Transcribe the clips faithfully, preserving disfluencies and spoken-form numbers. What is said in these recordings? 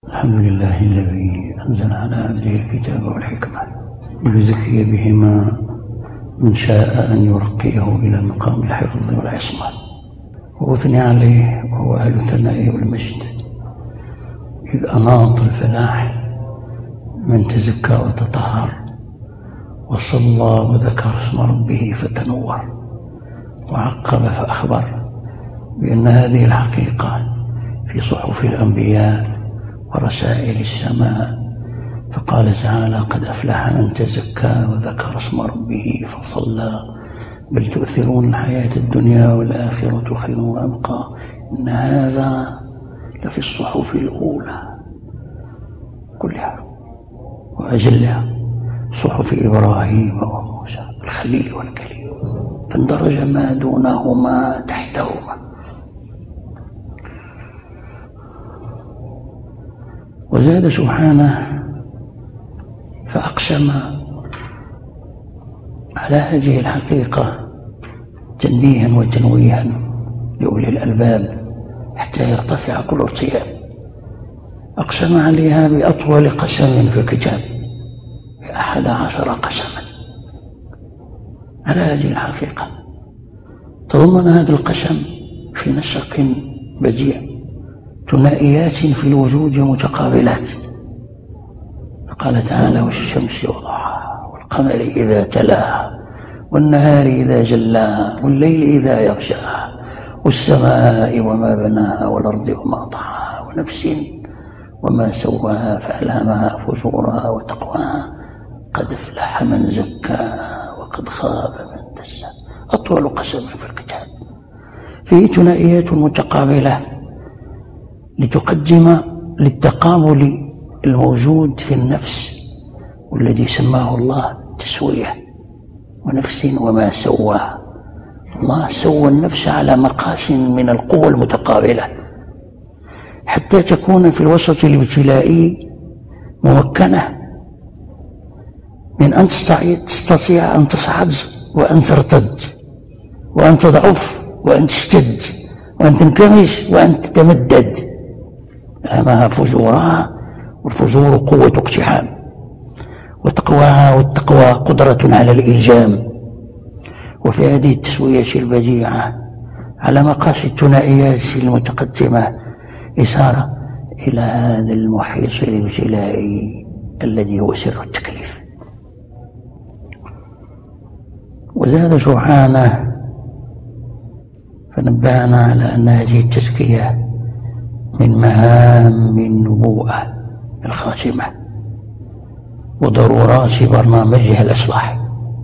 الحمد لله الذي أنزل على عبده الكتاب والحكمة ليزكي بهما من شاء أن يرقيه إلى مقام الحفظ والعصمة، وأثني عليه وهو أهل الثناء والمجد، إذ أناط الفلاح من تزكى وتطهر وصلى وذكر اسم ربه فتنور، وعقب فأخبر بأن هذه الحقيقة في صحف الأنبياء ورسائل السماء، فقال تعالى: قد أفلح من تزكى وذكر اسم ربه فصلى بل تؤثرون الحياة الدنيا والآخرة خير وأبقى إن هذا لفي الصحف الأولى كلها وأجلها، صحف إبراهيم وموسى الخليل والكليم، فاندرج ما دونهما تحتهما. وزاد سبحانه فأقسم على هذه الحقيقة تنبيها وتنويها لأولي الألباب حتى يرتفع كل ارتياب. أقسم عليها بأطول قسم في الكتاب، بأحد عشر قسما على هذه الحقيقة. تضمن هذا القسم في نسق بديع ثنائيات في الوجود متقابلات، فقال تعالى: والشمس وضحاها والقمر إذا تلاها والنهار إذا جلاها والليل إذا يغشاها والسماء وما بناها والأرض وما طحاها ونفس وما سواها فألهمها فجورها وتقواها قد أفلح من زكاها وقد خاب من دساها. أطول قسم في الكتاب فيه ثنائيات متقابلة لتقدم للتقابل الموجود في النفس والذي سماه الله تسوية، ونفس وما سواها. الله سوى النفس على مقاس من القوى المتقابلة حتى تكون في الوسط الابتلائي ممكنة من أن تستطيع أن تصعد وأن ترتد وأن تضعف وأن تشتد وأن تنكمش وأن تتمدد. أمامها فجورها، والفجور قوة اقتحام، وتقواها، والتقوى قدرة على الإلجام. وفي هذه التسوية البديعة على مقاس الثنائيات المتقدمة إشارة إلى هذا المحيص الابتلائي الذي هو سر التكليف. وزاد سبحانه فنبهنا على أن هذه التزكية من مهام النبوءة الخاتمة وضرورات برنامجها الإصلاح.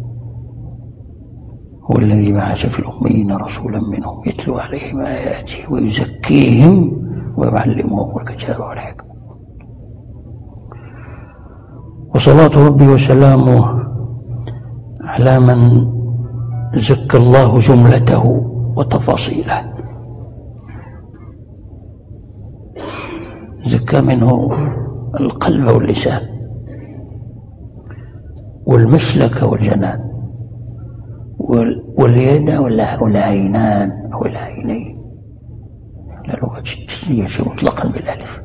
هو الذي بعث في الأميين رسولا منهم يتلو عليهم آياته ويزكيهم ويعلمهم الكتاب والحكمة. وصلاة ربي وسلامه على من زكى الله جملته وتفاصيله، زكى منه القلب واللسان والمسلك والجنان واليد والعينان أو العينين، لا لغة التسمية مطلقا بالألف.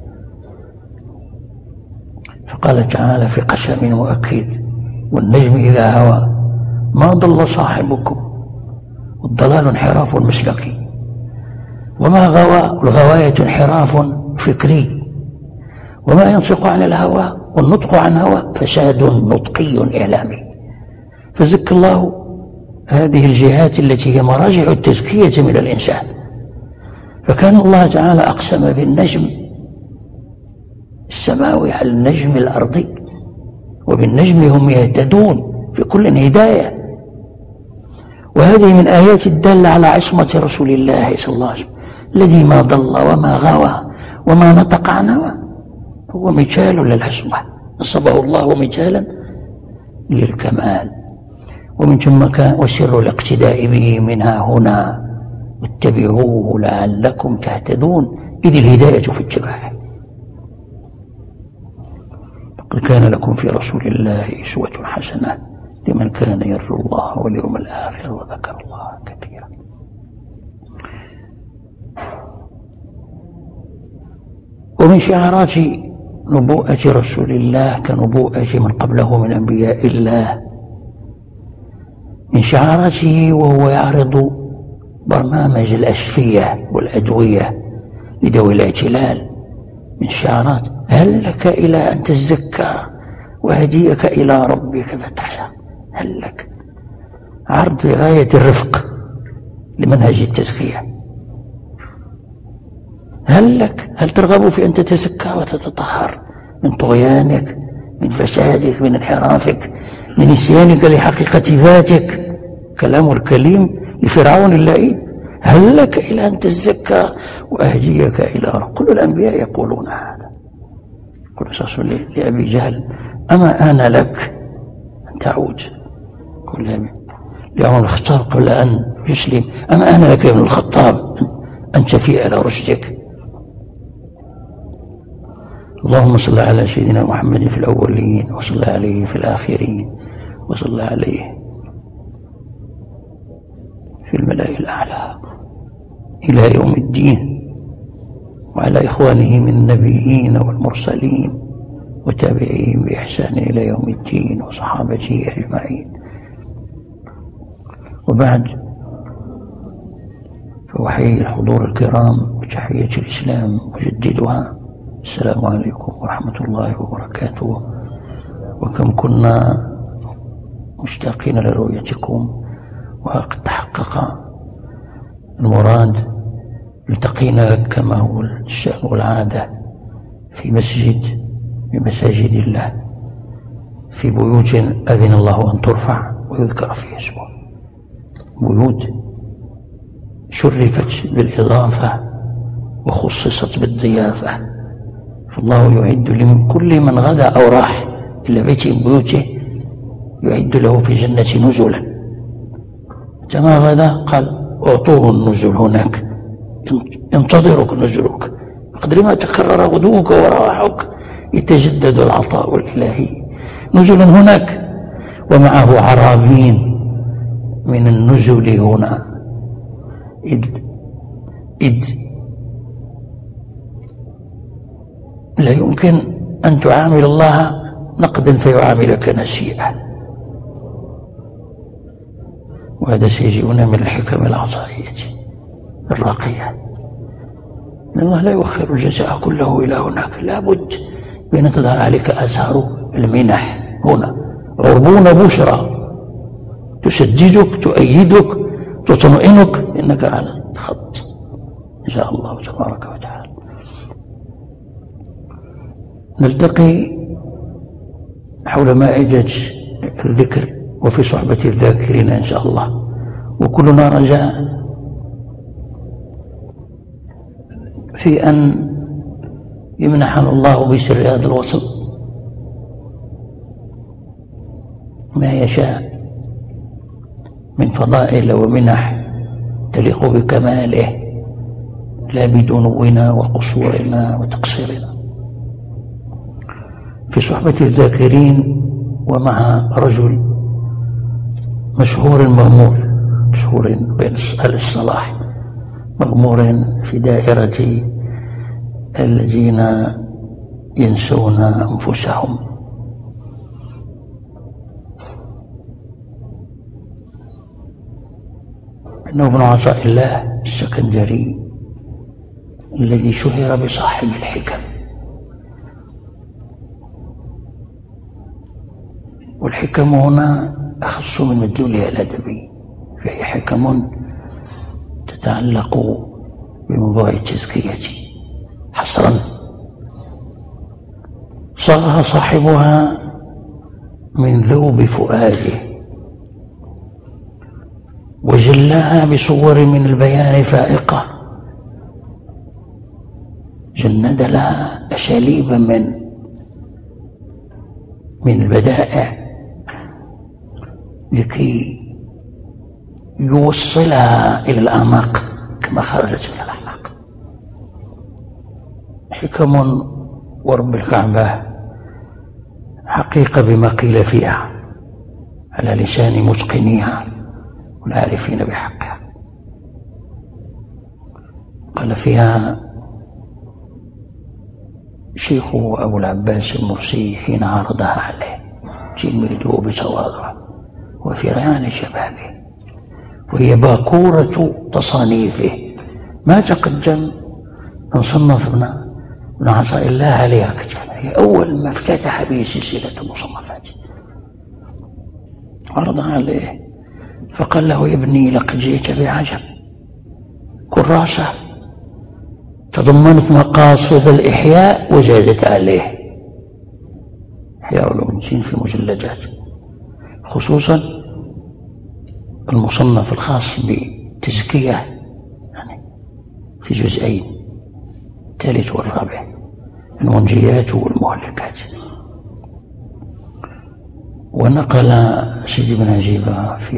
فقال تعالى في قسم مؤكد: والنجم إذا هوى ما ضل صاحبكم والضلال انحراف مسلكي وما غوى، والغواية انحراف فكري وما ينطق عن الهوى والنطق عن هوى فساد نطقي إعلامي. فزكى الله هذه الجهات التي هي مراجع التزكية من الإنسان. فكان الله تعالى أقسم بالنجم السماوي على النجم الأرضي، وبالنجم هم يهتدون في كل هداية. وهذه من آيات الدالة على عصمة رسول الله صلى الله عليه وسلم الذي ما ضل وما غوى وما نطق عن هوى، هو مثال للعصمة نصبه الله مثالا للكمال. ومن ثم كان وسر الاقتداء به منها هنا واتبعوه لعلكم تهتدون، إذ الهداية في اتباعه. لقد كان لكم في رسول الله أسوة حسنة لمن كان يرجو الله واليوم الآخر وذكر الله كثيرا. ومن شعارات نبوءة رسول الله كنبوءة من قبله من أنبياء الله. من شعاراته وهو يعرض برنامج الأشفية والأدوية لذوي الاعتلال، من شعارات: هل لك إلى أن تزكى وهديك إلى ربك فتخشى. هل لك، عرض بغاية الرفق لمنهج التزكية. هل لك، هل ترغب في أن تتزكى وتتطهر من طغيانك، من فسادك، من انحرافك، من نسيانك لحقيقة ذاتك؟ كلام الكليم لفرعون اللئيم: هل لك إلى أن تزكى وأهديك إلى رب. كل الأنبياء يقولون هذا. قل رسول لأبي جهل: أما آن لك أن تعود. قل لعمر الخطاب قبل أن يسلم: أما آن لك يا ابن الخطاب أن تفيء إلى رشدك. اللهم صل على سيدنا محمد في الأولين، وصل عليه في الآخرين، وصل عليه في الملأ الأعلى إلى يوم الدين، وعلى إخوانه من النبيين والمرسلين وتابعيهم بإحسان إلى يوم الدين، وصحابته أجمعين. وبعد، فأحيي الحضور الكرام بتحية الإسلام مجددها: السلام عليكم ورحمة الله وبركاته. وكم كنا مشتاقين لرؤيتكم، وقد تحقق المراد. التقينا كما هو الشأن والعادة في مسجد من مساجد الله، في بيوت أذن الله أن ترفع ويذكر فيها اسمه، بيوت شرفت بالإضافة وخصصت بالضيافة. فالله يعد لكل من غدا أو راح إلى بيت من بيوته، يعد له في جنة نزلا. كما غدا قال: أعطوه النزل هناك، ينتظرك نزلك، بقدر ما تكرر غدوك ورواحك يتجدد العطاء الإلهي. نزل هناك، ومعه عرابين من النزل هنا، إذ, إذ لا يمكن أن تعامل الله نقدا فيعاملك نسيئا. وهذا سيجيئنا من الحكم العطائية الراقية. إن الله لا يؤخر الجزاء كله إلى هناك، لابد بأن تظهر عليك آثار المنح هنا. عربون بشرى تسددك، تؤيدك، تطمئنك، إنك على الخط إن شاء الله تبارك وتعالى. نلتقي حول مائدة الذكر وفي صحبة الذاكرين إن شاء الله، وكلنا رجاء في أن يمنحنا الله بسر هذا الوصل ما يشاء من فضائل ومنح تليق بكماله، لا بدنونا وقصورنا وتقصيرنا. في صحبة الذاكرين ومع رجل مشهور مغمور، مشهور بين أهل الصلاح، مغمور في دائرة الذين ينسون أنفسهم. إنه ابن عطاء الله السكندري الذي شهر بصاحب الحكم. والحكم هنا أخص من مدلولها الأدبي، فهي حكم تتعلق بموضوع التزكية حصرا، صاغها صاحبها من ذوب فؤاده، وجلاها بصور من البيان فائقة، جند لها أساليب من من البدائع لكي يوصلها إلى الأعماق كما خرجت من الأعماق. حكم ورب الكعبة حقيقة بما قيل فيها على لسان متقنيها والعارفين بحقها. قال فيها: شيخه أبو العباس المرسي حين عرضها عليه تلميذه بتواضع وفي ريعان شبابه، وهي باكورة تصانيفه، ما تقدم من صنف ابن عطاء الله عليها كتابة، هي أول ما افتتح به سلسلة المصنفات. عرض عليه فقال له: يا ابني لقد جئت بعجب، كراسة تضمنت مقاصد الإحياء وزادت عليه، إحياء علوم الدين في مجلدات، خصوصا المصنف الخاص بتزكية يعني في جزئين، الثالث والرابع، المنجيات والمهلكات. ونقل سيدي بن عجيبة في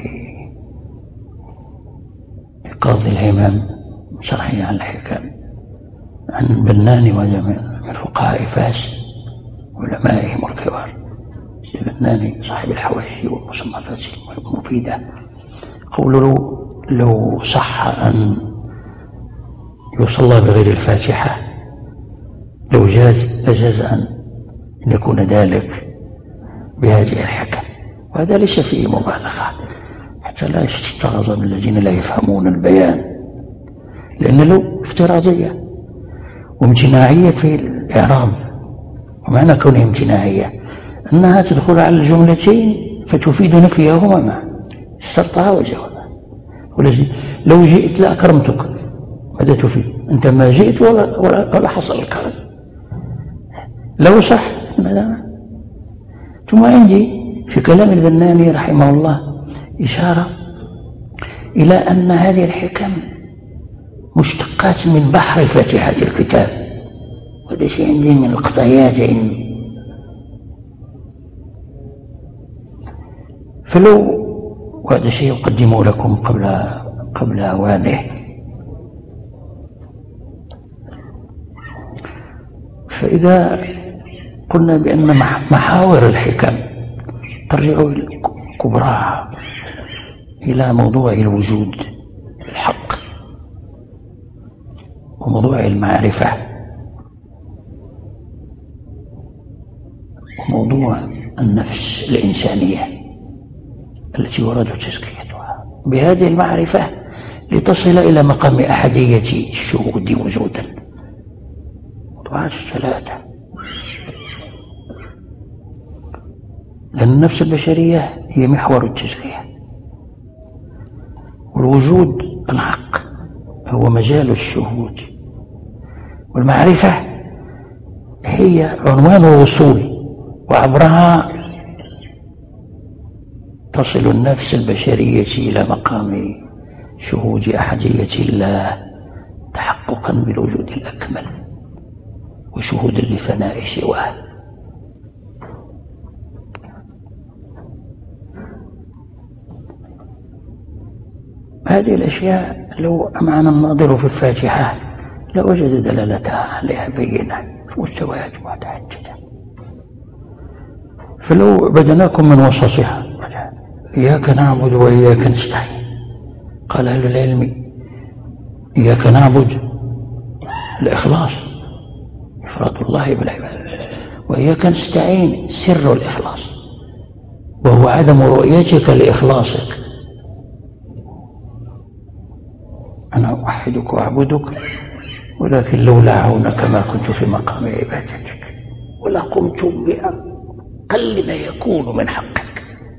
قاضي الهمام شرحه عن الحكم عن بنان من فقهاء فاس علمائهم الكبار، سيدي بنان صاحب الحواشي والمصنفات المفيدة، قوله: لو صح أن يصلى بغير الفاتحة لو جاز لجاز أن يكون ذلك بهذه الحكم، وهذا ليس فيه مبالغة حتى لا يستغرب من الذين لا يفهمون البيان، لأن له افتراضية وامتناعية في الإعراب. ومعنى كونها امتناعية أنها تدخل على الجملتين فتفيد نفيهما معا، شرطها وجوابها. لو جئت لأكرمتك، ماذا تفيد؟ أنت ما جئت ولا, ولا, ولا حصل الكرم. لو صح ماذا؟ ثم عندي في كلام البناني رحمه الله إشارة إلى أن هذه الحكم مشتقات من بحر فاتحة الكتاب، وهذا شيء عندي من القطعيات عندي. فلو وهذا شيء يقدمه لكم قبل قبل أوانه، فإذا قلنا بأن محاور الحكم ترجع كبراها إلى موضوع الوجود الحق وموضوع المعرفة وموضوع النفس الإنسانية التي ورد تزكيتها بهذه المعرفة لتصل إلى مقام أحدية الشهود وجودا. موضوعات ثلاثة، لأن النفس البشرية هي محور التزكية، والوجود الحق هو مجال الشهود، والمعرفة هي عنوان الوصول، وعبرها تصل النفس البشرية إلى مقام شهود أحدية الله تحققا بالوجود الأكمل وشهود لفناء سواه. هذه الأشياء لو أمعن الناظر في الفاتحة لوجد دلالتها عليها بينة في مستويات متعددة. فلو بدناكم من وسطها: إياك نعبد وإياك نستعين، قال أهل العلم: إياك نعبد الإخلاص، إفراد الله بالعبادة، وإياك نستعين سر الإخلاص، وهو عدم رؤيتك لإخلاصك. أنا أوحدك وأعبدك، ولكن لولا عونك ما كنت في مقام عبادتك ولا قمت بأقل ما يكون من حقك.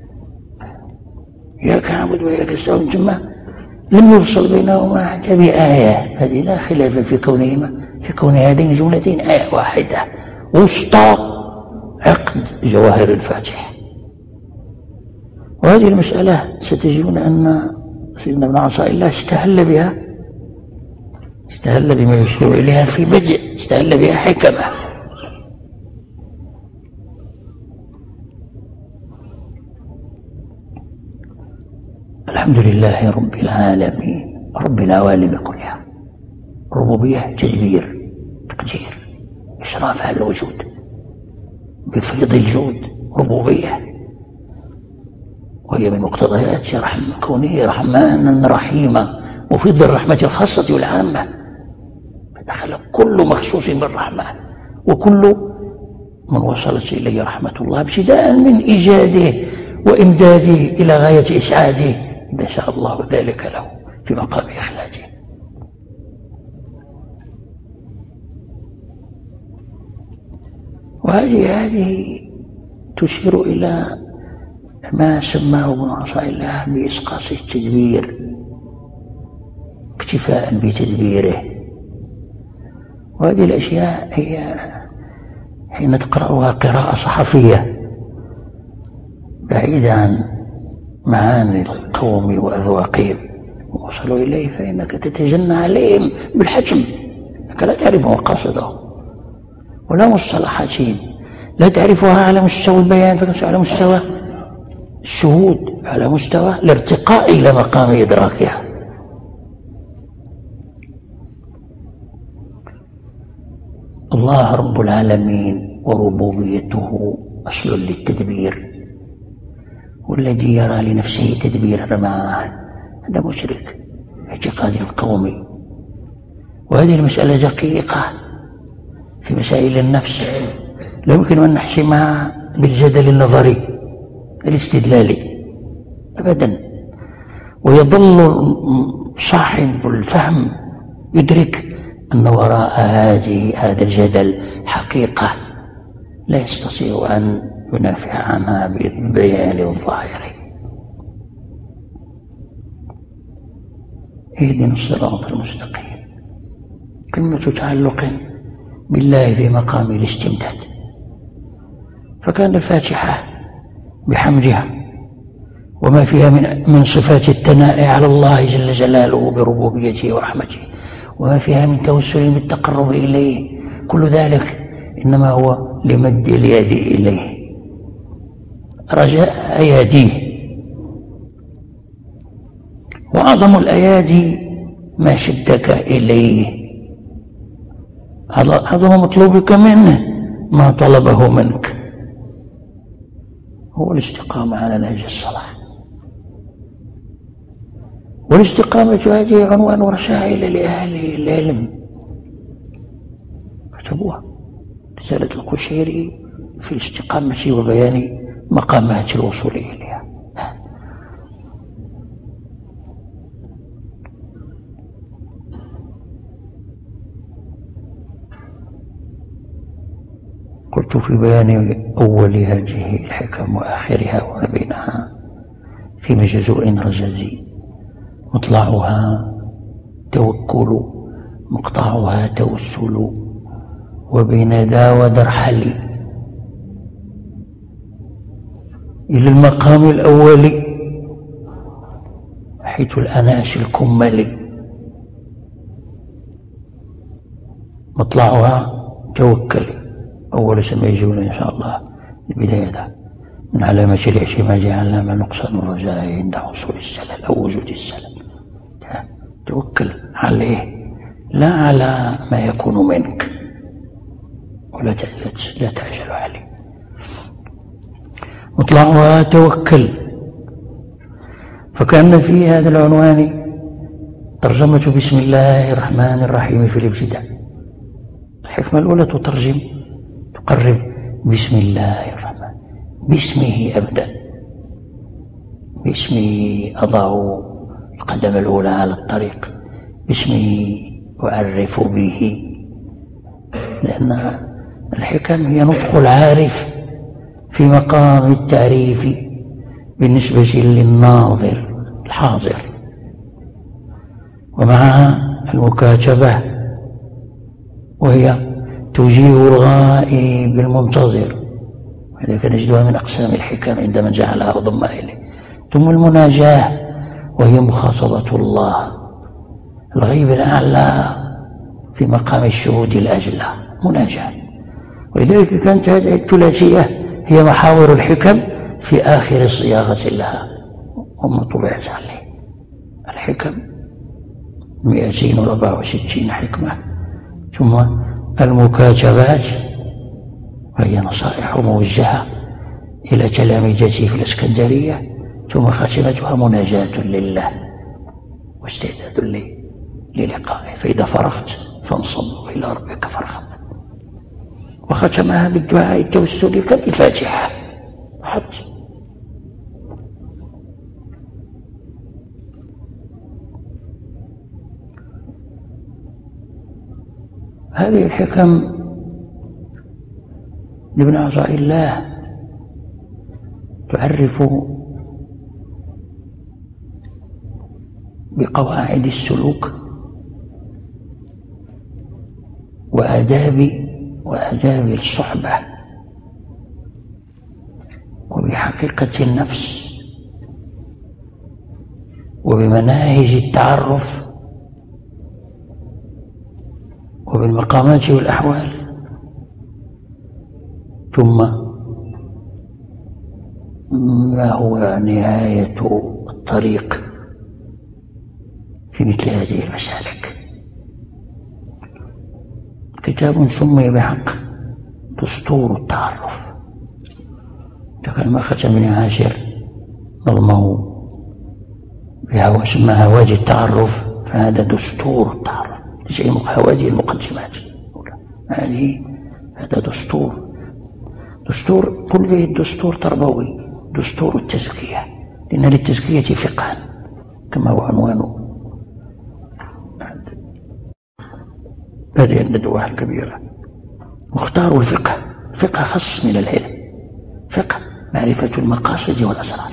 إياك نعبد وإياك نستعين، ثم لم يفصل بينهما حتى بآية، هذه لا خلاف في كونهما في كون هذين جملتين آية واحدة وسطى عقد جواهر الفاتحة. وهذه المسألة ستجدون أن سيدنا ابن عطاء الله استهل بها، استهل بما يشير إليها في بدء، استهل بها حكمة. الحمد لله رب العالمين، رب العوالم كلها، ربوبية، تدبير، تقدير، إشراف على الوجود بفيض الجود، ربوبية، وهي من مقتضيات رحم كونه رحمانا رحيما مفيض الرحمة الخاصة والعامة، فدخل كل مخصوص بالرحمة وكل من وصلت إليه رحمة الله ابتداء من إيجاده وإمداده إلى غاية إسعاده إذا شاء الله ذلك له في مقام إخلاده. وهذه هذه تشير إلى ما سماه ابن عطاء الله بإسقاط التدبير اكتفاء بتدبيره. وهذه الأشياء هي حين تقرأها قراءة صحفية بعيدة عن معاني القوم وأذواقهم ووصلوا إليه فإنك تتجنى عليهم بالحجم، إنك لا تعرف مقاصده ولا مصطلحاتهم، لا تعرفها على مستوى البيان فقط، على مستوى الشهود، على مستوى الارتقاء إلى مقام إدراكها. الله رب العالمين وربوبيته أصل للتدبير، والذي يرى لنفسه تدبير معه هذا مشرك اعتقاد القوم. وهذه المسألة دقيقة في مسائل النفس لا يمكن أن نحسمها بالجدل النظري الاستدلالي أبدا، ويظل صاحب الفهم يدرك أن وراء هذه هذا الجدل حقيقة لا يستطيع أن ينافع عنها بالبيان الظاهري. اهدنا الصراط المستقيم كلمة تعلق بالله في مقام الاستمداد، فكان الفاتحة بحمدها وما فيها من من صفات الثناء على الله جل جلاله بربوبيته ورحمته، وما فيها من توسل بالتقرب إليه، كل ذلك إنما هو لمد اليد إليه رجاء أياديه. وأعظم الأيادي ما شدك إليه، أعظم مطلوبك منه ما طلبه منك، هو الاستقامة على نهج الصلاح. والاستقامة هذه عنوان ورسائل لأهل العلم كتبوها، رسالة القشيري في الاستقامة وبيان مقامات الوصول إليها. قلت في بيان أول هذه الحكم وآخرها وما بينها في مجزوء رجزي، مطلعها توكل مقطعها توسل، وبين ذا ودرحل إلى المقام الأول حيث الأناس الكمل، مطلعها توكل أول سنجول إن شاء الله البداية من علامة الاعتماد على ما نقصان الرجاء عند حصول السلل أو وجود السلل. توكل عليه لا على ما يكون منك، ولا لا تعجل عليه. مطلعها توكل، فكان في هذا العنوان ترجمة بسم الله الرحمن الرحيم في الابتداء. الحكمة الأولى تترجم تقرب بسم الله الرحمن، باسمه أبدأ، باسمه أضع القدم الأولى على الطريق، باسمه أعرف به، لأن الحكم هي نطق العارف في مقام التعريف بالنسبة للناظر الحاضر، ومعها المكاتبة وهي توجيه الغائب المنتظر، وذلك نجدها من أقسام الحكم عندما جعلها وضم إليه. ثم المناجاة وهي مخاطبة الله الغيب الأعلى في مقام الشهود الأجلى، مناجاة. ولذلك كانت هذه الثلاثية هي محاور الحكم في آخر صياغة لها وما طبعت عليه. الحكم مئتين وأربعة وستين حكمة، ثم المكاتبات وهي نصائح موجهة إلى تلامذته في الإسكندرية، ثم خاتمتها مناجاة لله واستعداد لي للقائه، فإذا فرغت فانصب إلى ربك فارغب. وختمها بالدعاء التوسلي كالفاتحة حتى. هذه الحكم لابن عطاء الله تعرف بقواعد السلوك وآداب وآداب الصحبة وبحقيقة النفس وبمناهج التعرف وبالمقامات والأحوال، ثم ما هو نهاية الطريق في مثل هذه المسالك. كتاب سمي بحق دستور التعرف، كان ما ختم بن عاشر نظمه بهوا سماها هواجي التعرف، فهذا دستور التعرف، ليس هواجي المقدمات، هذه هذا دستور دستور قل به الدستور تربوي، دستور التزكية، لأن للتزكية فقها كما هو عنوانه هذه الندوة الكبيرة. واختاروا الفقه، فقه خص من العلم، فقه معرفة المقاصد والأسرار،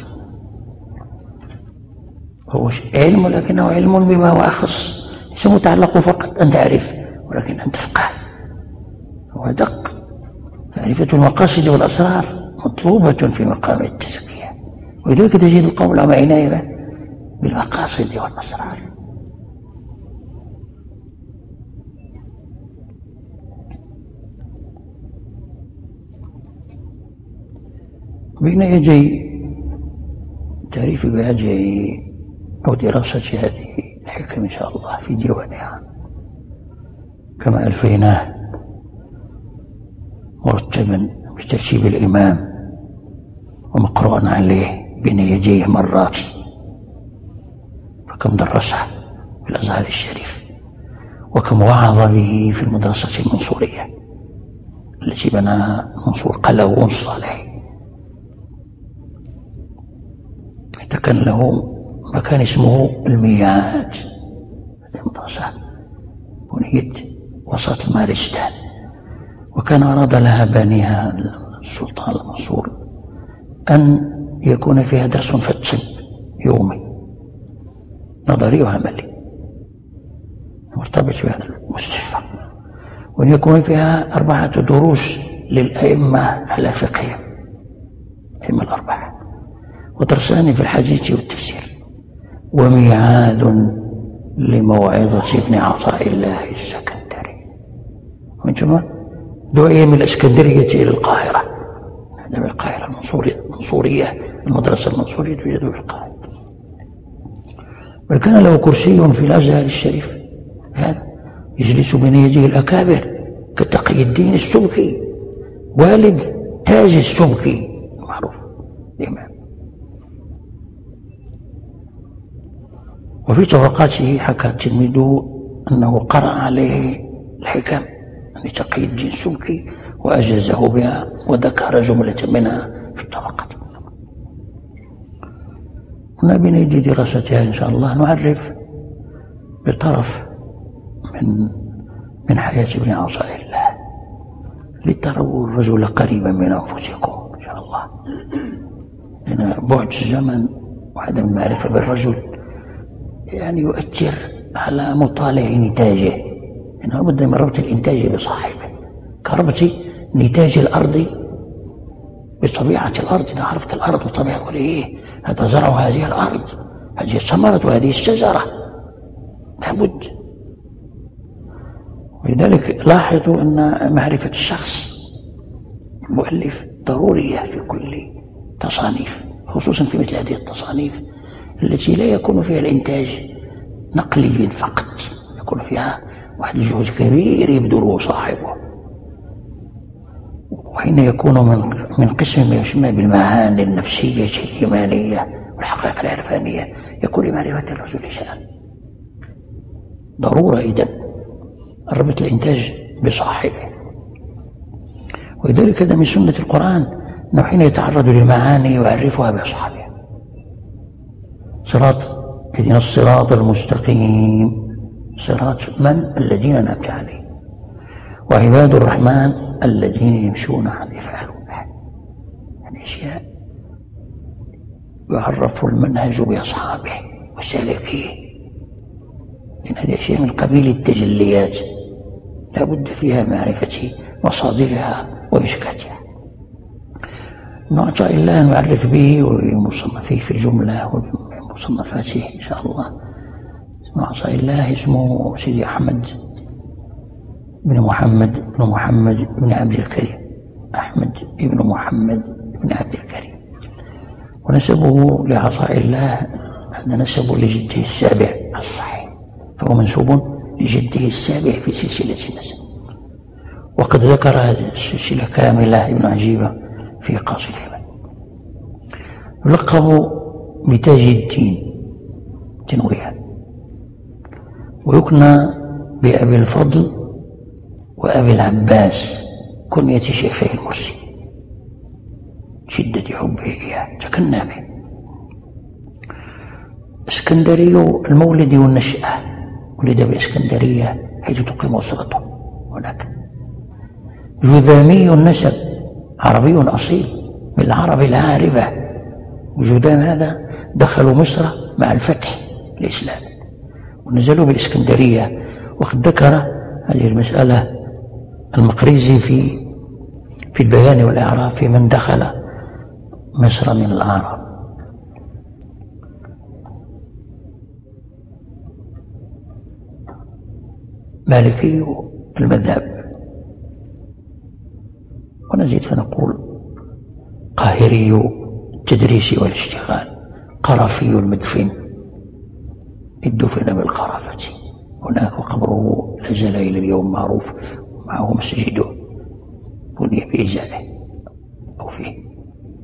هو علم لكنه علم بما هو أخص، ليس متعلق فقط أن تعرف ولكن أن تفقه، هو دق. معرفة المقاصد والأسرار مطلوبة في مقام التزكية، ولذلك تجد القوم لهم عناية بالمقاصد والأسرار. بين يدي تعريف بهذه أو دراسة هذه الحكم إن شاء الله في ديوانها كما ألفيناه مرتبا بترتيب الإمام ومقروءا عليه بين يديه مرات، فكم درسه في الأزهر الشريف وكم وعظ به في المدرسة المنصورية التي بناها منصور قلاوون الصالح. كان له مكان اسمه الميعاد في المدرسة بنيت وسط المارستان، وكان أراد لها بانيها السلطان المنصور أن يكون فيها درس فتش يومي نظري وعملي مرتبط بهذا المستشفى، وأن يكون فيها أربعة دروس للأئمة على فقههم، الأئمة الأربعة، ودرسان في الحديث والتفسير، وميعاد لموعظة ابن عطاء الله السكندري، ومن ثم دعي من الإسكندرية إلى القاهرة، هذا من القاهرة المنصورية، المدرسة المنصورية توجد في القاهرة. بل كان له كرسي في الأزهر الشريف، هذا يجلس بين يديه الأكابر كتقي الدين السبكي والد تاج السبكي معروف الإمام. وفي طبقاته حكى تلميذه أنه قرأ عليه الحكم لتقي الدين السبكي وأجازه بها وذكر جملة منها في الطبقات. هنا بنيجي دراستها إن شاء الله نعرف بطرف من من حياة ابن عطاء الله لتروا الرجل قريبا من أنفسكم إن شاء الله، لأن بعد الزمن وعدم المعرفة بالرجل يعني يؤثر على مطالع نتاجه، إنه لابد من ربط الإنتاج بصاحبه كربط نتاج الأرض بطبيعة الأرض. إذا عرفت الأرض وطبيعة إيه هذا زرع هذه الأرض، هذه الثمرة وهذه الشجرة، لابد. ولذلك لاحظوا أن معرفة الشخص المؤلف ضرورية في كل تصانيف، خصوصا في مثل هذه التصانيف التي لا يكون فيها الإنتاج نقلي فقط، يكون فيها واحد الجهد كبير يبذله صاحبه، وحين يكون من من قسم ما يسمى بالمعاني النفسية الإيمانية والحقائق العرفانية يكون لمعرفة الرجل شأن ضرورة. إذن ربط الإنتاج بصاحبه. ولذلك هذا من سنة القرآن أنه حين يتعرض للمعاني يعرفها بأصحابها. صراط اهدنا الصراط المستقيم صراط من؟ الذين أنعمت عليهم وعباد الرحمن الذين يمشون على يفعلون يعني أشياء يعرف المنهج بأصحابه وسالكيه، لأن هذه أشياء من قبيل التجليات لا بد فيها معرفة مصادرها وإشكالها. نعطى الله نعرف به ومصنفه في الجملة ومصنفاته إن شاء الله. نعطى الله اسمه سيدي أحمد بن محمد بن محمد بن عبد الكريم، أحمد بن محمد بن عبد الكريم، ونسبه لعطاء الله هذا نسب لجده السابع الصحيح، فهو منسوب لجده السابع في سلسلة النسب. وقد ذكر هذه السلسلة كاملة ابن عجيبة في قاص الحمل. يلقب بتاج الدين تنويها، ويكنى بأبي الفضل وأبي العباس كنية شيخه المرسي شدة حبه إياه تكنى به. اسكندري المولد والنشأة، ولد بإسكندرية حيث تقيم أسرته هناك. جذامي النسب، عربي أصيل من العرب العاربة، وجذام هذا دخلوا مصر مع الفتح الإسلام ونزلوا بالإسكندرية. وقد ذكر هذه المسألة المقريزي في في البيان والإعراب في من دخل مصر من العرب. مالكي المذهب، ونزيد فنقول قاهري التدريس والاشتغال، قرافي المدفن الدفن بالقرافة هناك، وقبره لا زال إلى اليوم معروف، معه مسجده بني بإزاله أو فيه.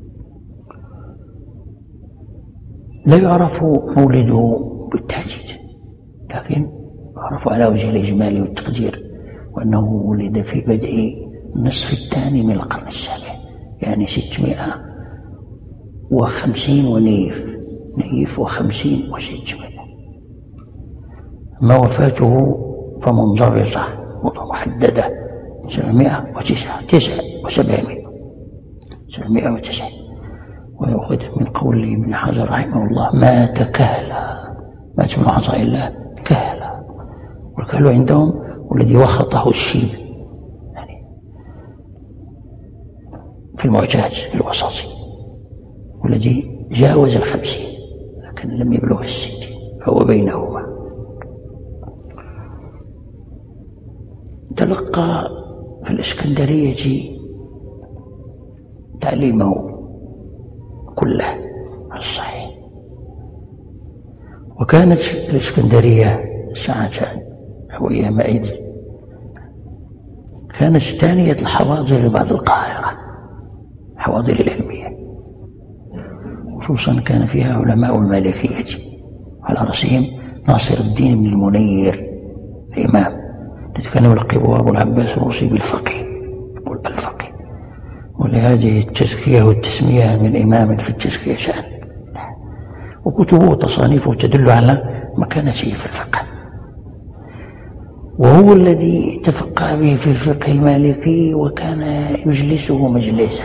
لا يعرف مولده بالتحديد، لكن يعرف على وجه الإجمال والتقدير، وأنه ولد في بدء النصف الثاني من القرن السابع، يعني ستمائة وخمسين ونيف نيف وخمسين وستمائة. أما وفاته فمنضبطة محددة سبعمائة وتسعة تسعة وسبعمائة سبعمائة وتسعة. ويأخذ من قول ابن حجر رحمه الله مات كهلا، مات من عطاء الله كهلا، والكهل عندهم والذي وخطه الشيب يعني في المعجات الوسطي، والذي جاوز الخمسين لكن لم يبلغ الستين، فهو بينهما. تلقى في الإسكندرية تعليمه كله الصحيح. وكانت الإسكندرية ساعة أو أيامئذ كانت ثانية الحواضر بعد القاهرة، الحواضر العلمية، خصوصا كان فيها علماء المالكية على رأسهم ناصر الدين بن المنير الإمام الذي كان يلقبه أبو العباس الروسي بالفقيه، يقول الفقيه، ولهذه التزكية والتسمية من إمام في التزكية شأن، وكتبه وتصانيفه تدل على مكانته في الفقه. وهو الذي تفقه به في الفقه المالكي، وكان يجلسه مجلسه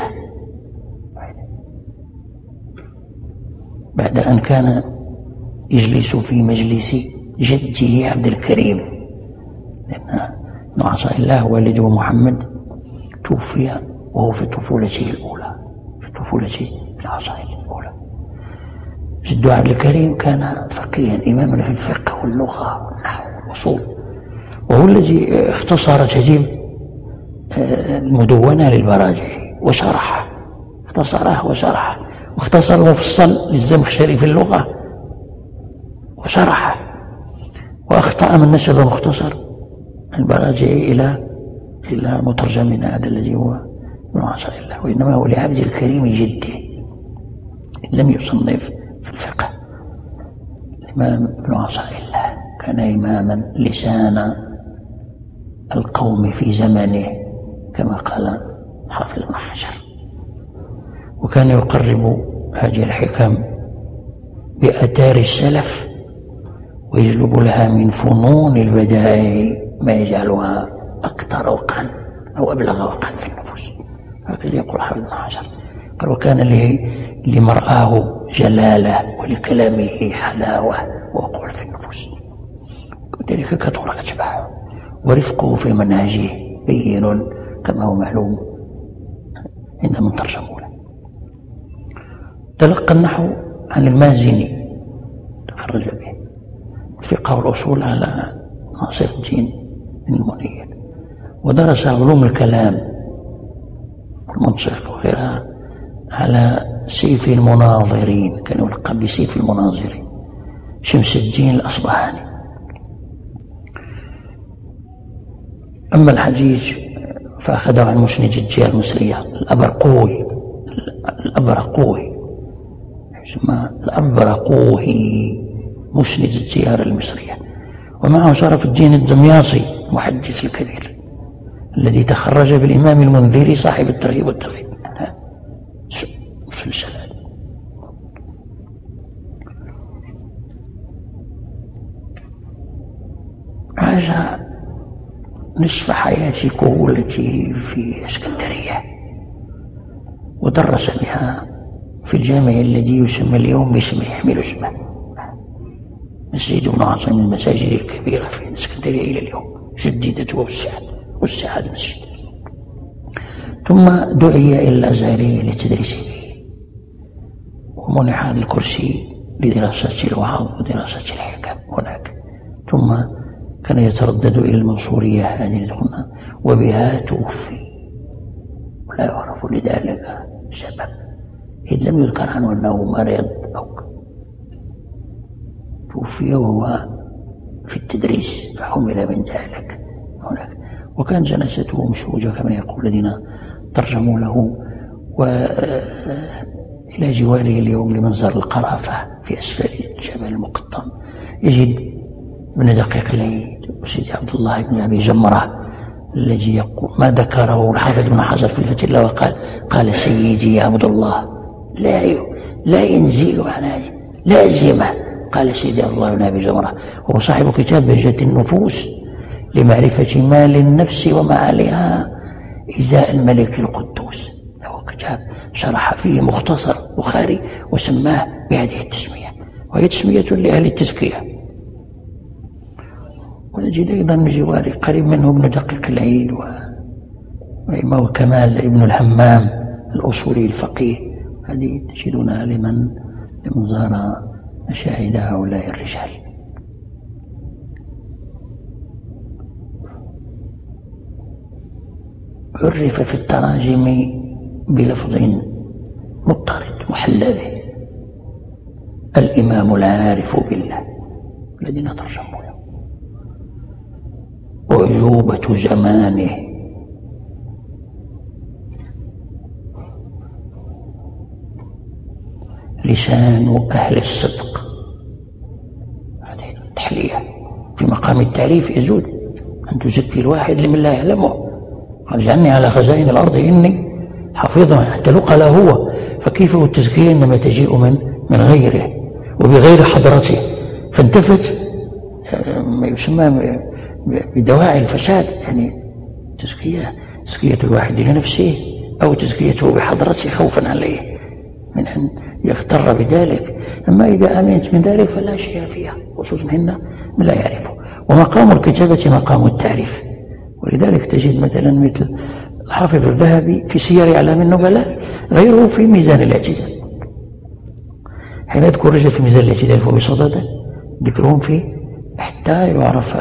بعد أن كان يجلس في مجلس جده عبد الكريم، لأن عطاء الله والده محمد توفي وهو في طفولته الأولى، في طفولته العطاء الأولى. جده عبد الكريم كان فقيها إماما في الفقه واللغة والنحو والأصول، وهو الذي اختصر تهذيب المدونة للبراجعي وشرحه، اختصره وشرحه، واختصر المفصل للزمخشري في اللغة وشرحه، وأخطأ من نسب مختصر البراجعي إلى إلى مترجمنا هذا الذي هو ابن عطاء الله، وإنما هو لعبد الكريم جده لم يصنف في الفقه. الإمام ابن عطاء الله كان إماما لسان القوم في زمنه، كما قال حافظ بن حجر، وكان يقرب هذه الحكم بآثار السلف ويجلب لها من فنون البدائع ما يجعلها أكثر وقعا أو أبلغ وقعا في النفوس. هكذا يقول حافظ بن حجر، قال: وكان لمرآه جلالة ولكلامه حلاوة ووقوع في النفوس، وذلك كثر أتباعه، ورفقه في منهجه بين كما هو معلوم عند من ترجموا له. تلقى النحو عن المازني تخرج به، الفقه والأصول على ناصر الدين المنير، ودرس علوم الكلام والمنطق وغيرها على سيف المناظرين، كان يلقب بسيف المناظرين، شمس الدين الأصبهاني. أما الحديث فأخذه عن مشنج الجهة المصرية الأبرقوي الأبرقوي يسمى الأبرقوي مشنج الجهة المصرية، ومعه شرف الدين الدمياطي المحدث الكبير الذي تخرج بالإمام المنذري صاحب الترغيب والترهيب. مسلسلات. عاش نصف حياة كهولته في اسكندرية، ودرس بها في الجامع الذي يسمى اليوم باسمه، يحمل اسمه، مسجد ابن عاصم من المساجد الكبيرة في اسكندرية إلى اليوم، جددت ووسعت وسع المسجد. ثم دعي إلى الأزهري للتدريس به، ومنح هذا الكرسي لدراسة الوعظ ودراسة الحكم هناك. ثم كان يتردد إلى المنصورية هذه الخنة، وبها توفي، ولا يعرف لذلك سبب، إذ لم يذكر عنه أنه مرض أو توفي وهو في التدريس فحمل من ذلك هناك. وكان جنازته مشهوجة كما يقول الذين ترجموا له، وإلى جواره اليوم لمنظر القرافة في أسفل الجبل المقطم يجد ابن دقيق العيد وسيدي عبد الله بن أبي جمرة الذي يقول ما ذكره الحافظ بن حجر في الفتح الله، وقال قال سيدي عبد الله لا لا ينزل عن هذه لازمة، قال سيدي عبد الله بن أبي جمرة، هو صاحب كتاب بهجة النفوس لمعرفة ما للنفس ومعاليها إزاء الملك القدوس. هو كتاب شرح فيه مختصر بخاري وسماه بهذه التسمية، وهي تسمية لأهل التزكية. ونجد أيضا من جواره قريب منه ابن دقيق العيد وإمام كمال ابن الهمام الأصولي الفقيه، هذه تجدونها لمن لمن زار مشاهد هؤلاء الرجال. عرف في التراجم بلفظ مضطرد محلى به، الإمام العارف بالله الذين ترجموا له، أعجوبة زمانه، لسان أهل الصدق. هذه التحلية في مقام التعريف يزول أن تزكي الواحد لمن لا يعلمه. قال جعلني على خزائن الأرض إني حفيظا، حتى لقى هو، فكيف التزكية إنما تجيء من من غيره وبغير حضرته، فانتفت ما يسمى بدواعي الفساد، يعني تزكية تزكية الواحد لنفسه أو تزكيته بحضرته خوفا عليه من أن يغتر بذلك. أما إذا أمنت من ذلك فلا شيء فيها، خصوصا هنا من لا يعرفه. ومقام الكتابة مقام التعريف، ولذلك تجد مثلا مثل الحافظ الذهبي في سير أعلام النبلاء، غيره في ميزان الاعتدال. حين يذكر رجل في ميزان الاعتدال فهو بصدده ذكرهم فيه حتى يعرف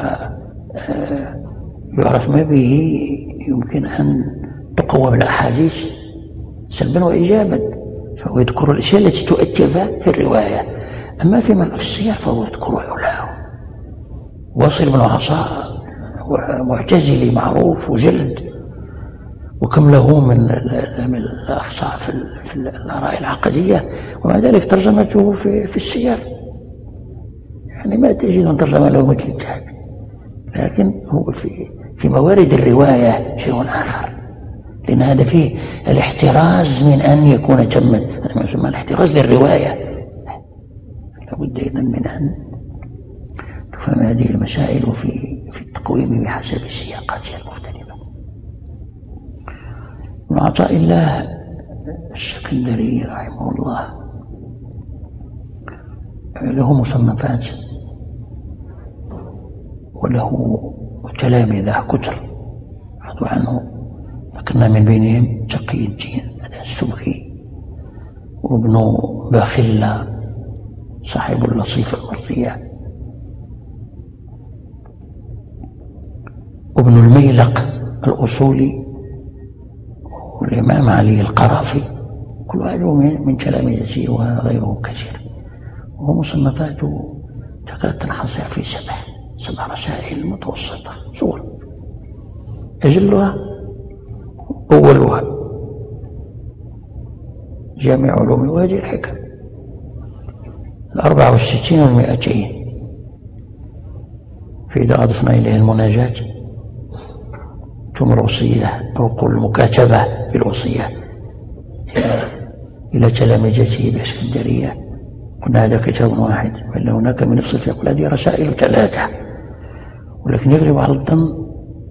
يعرف ما به يمكن أن تقوم الأحاديث سلبا وإيجابا، فهو يذكر الأشياء التي تؤثر في الرواية. أما فيما في السير فهو يذكر علاه. واصل بن عصا معتزلي معروف وجلد، وكم له من الأخطاء في الآراء العقدية، ومع ذلك ترجمته في, في السير، يعني ما تجد أن ترجم له مثل الذهبي، لكن هو في, في موارد الرواية شيء آخر، لأن هذا فيه الاحتراز من أن يكون تم ما يسمى الاحتراز للرواية. لابد إذن من أن تفهم هذه المسائل في في التقويم بحسب سياقاتها المختلفة. ابن عطاء الله السكندري رحمه الله له مصنفات وله تلامذة كتر أخذوا عنه، ذكرنا من بينهم تقي الدين السبكي، وابن باخلة صاحب اللطيف المرضية، وابن الميلق الأصولي، والإمام علي القرافي، كل هذا من تلامذته وغيره كثير. ومصنفاته تكاد تنحصر في سبع سبع رسائل متوسطة صور، أجلها أولها جامع علوم وادي الحكم الأربعة والستين والمئتين، فإذا أضفنا إليه المناجاة ثم الوصية أو قل المكاتبة بالوصية إلى تلامذته بالإسكندرية، قلنا هذا كتاب واحد، بل هناك من نفس يقول هذه رسائل ثلاثة، ولكن يغلب على الظن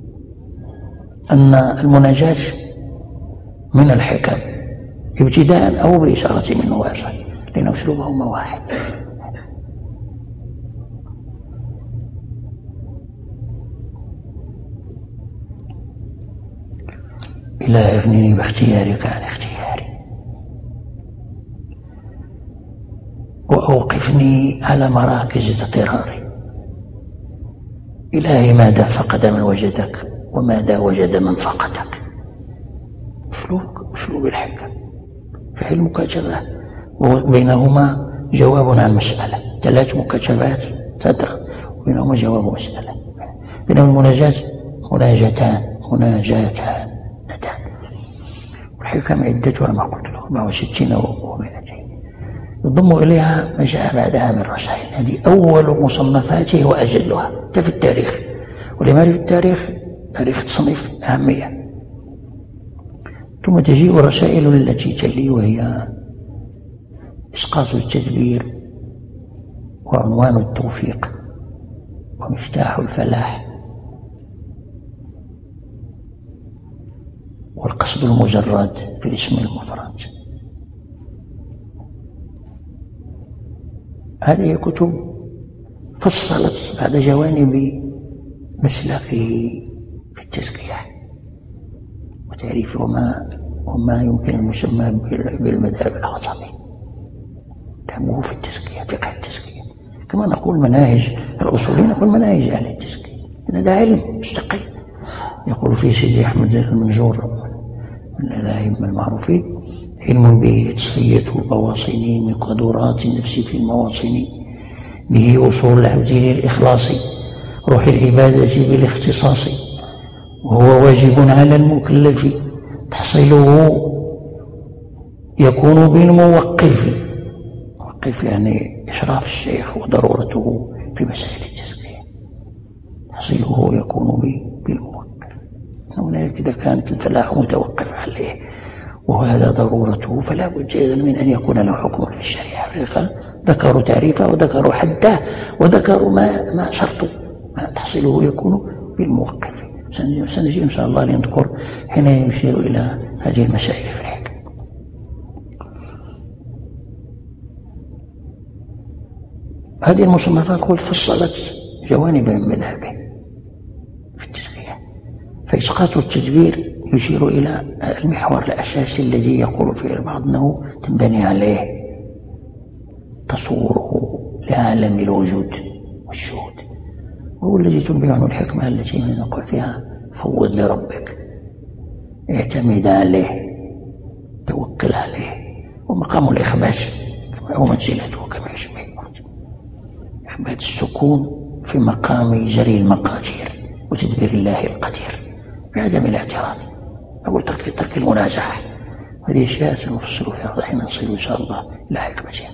أن المناجاة من الحكم ابتداء أو بإشارة من واسع، لأن أسلوبهما واحد. إلهي اغنني باختيارك عن اختياري، وأوقفني على مراكز اضطراري. إلهي ماذا فقد من وجدك وماذا وجد من فقدك. أسلوب أسلوب الحكم في علم المكاتبة، وبينهما جواب عن مسألة، ثلاث مكاتبات تترى وبينهما جواب مسألة. بينهما المناجاة مناجتان مناجاتان نتان، والحكم عدتها ما قلت له أربعة وستين ومئتين، يضم إليها ما جاء بعدها من رسائل. هذه أول مصنفاته وأجلها في التاريخ، ولماذا في التاريخ؟ تاريخ تصنيف أهمية. ثم تجيء الرسائل التي تلي، وهي إسقاط التدبير، وعنوان التوفيق، ومفتاح الفلاح، والقصد المجرد في الاسم المفرد. هذه كتب فصلت بعد جوانب مسلكه في التزكية وتعريف وما وما يمكن المسمى بالمذهب العصبي، تعمله في التزكية، فقه التزكية. كما نقول مناهج الأصوليين، نقول مناهج أهل التزكية، إن هذا علم مستقل. يقول فيه سيدي أحمد المنجور من الأئمة المعروفين: علم به تصفية البواطن من قدرات النفس في المواطن، به وصول العبد للإخلاص، روح العبادة بالاختصاص، وهو واجب على المكلف، تحصيله يكون بالموقف. موقف يعني إشراف الشيخ وضرورته في مسائل التزكية، تحصيله يكون بالموقف. هناك إذا كانت الفلاح متوقف عليه وهذا ضرورته، فلا بد من أن يكون له حكم في الشريعة. ذكروا تعريفه وذكروا حده وذكروا ما ما شرطه، ما تحصيله يكون بالموقف. سنجي إن شاء الله لنذكر حين يشير إلى هذه المسائل في الحكم. هذه المصنفات قلت فصلت جوانب من مذهبه في التزكية. فإسقاط التدبير يشير إلى المحور الأساسي الذي يقول فيه البعض أنه تنبني عليه تصوره لعالم الوجود والشهود، وهو الذي تنبه عنه الحكمة التي نقول فيها: فوض لربك، اعتمد عليه، توكل عليه. ومقام الإخبات هو منزلته كما يسمى إخبات السكون في مقام جري المقادير وتدبير الله القدير بعدم الاعتراض. أقول ترك, ترك المنازعة. هذه أشياء سنفصل فيها حين نصل إن شاء الله إلى حكمتها.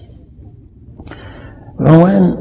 عنوان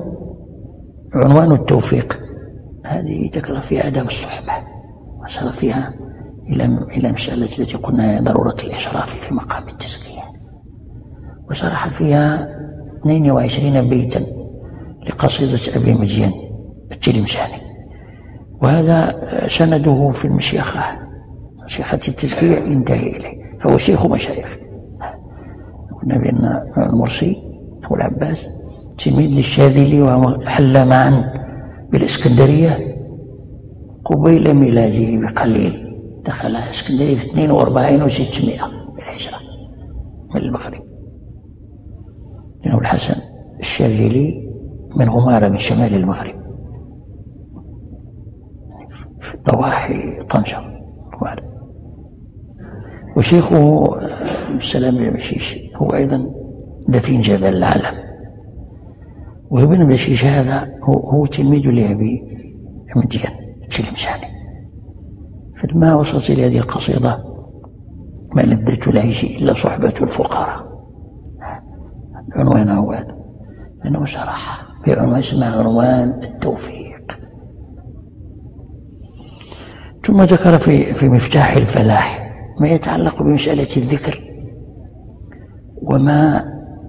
عنوان التوفيق، هذه ذكر فيها آداب الصحبة، وصار فيها إلى إلى مسألة التي قلنا ضرورة الإشراف في مقام التزكية، وشرح فيها اثنين وعشرين بيتا لقصيدة أبي مجين التلمساني، وهذا سنده في المشيخة، مشيخة التزكية ينتهي إليه، فهو شيخ مشايخ. قلنا بأن المرسي أبو العباس تلميذ للشاذلي وحل معا بالإسكندرية قبيل ميلاده بقليل، دخل الإسكندرية في اثنين وأربعين وستمائة بالهجرة من المغرب، لأنه الحسن الشاذلي من غمارة من شمال المغرب في ضواحي طنجة. وشيخه السلام المشيش هو أيضا دفين جبل العلم، وابن المشيش هذا هو, هو تلميذ لأبي مجين التلمساني. فلما وصلت إلى هذه القصيدة ما لذة العيش إلا صحبة الفقراء، عنوانه هو هذا، أنه شرح في عنوان اسمه عنوان التوفيق. ثم ذكر في في مفتاح الفلاح ما يتعلق بمسألة الذكر وما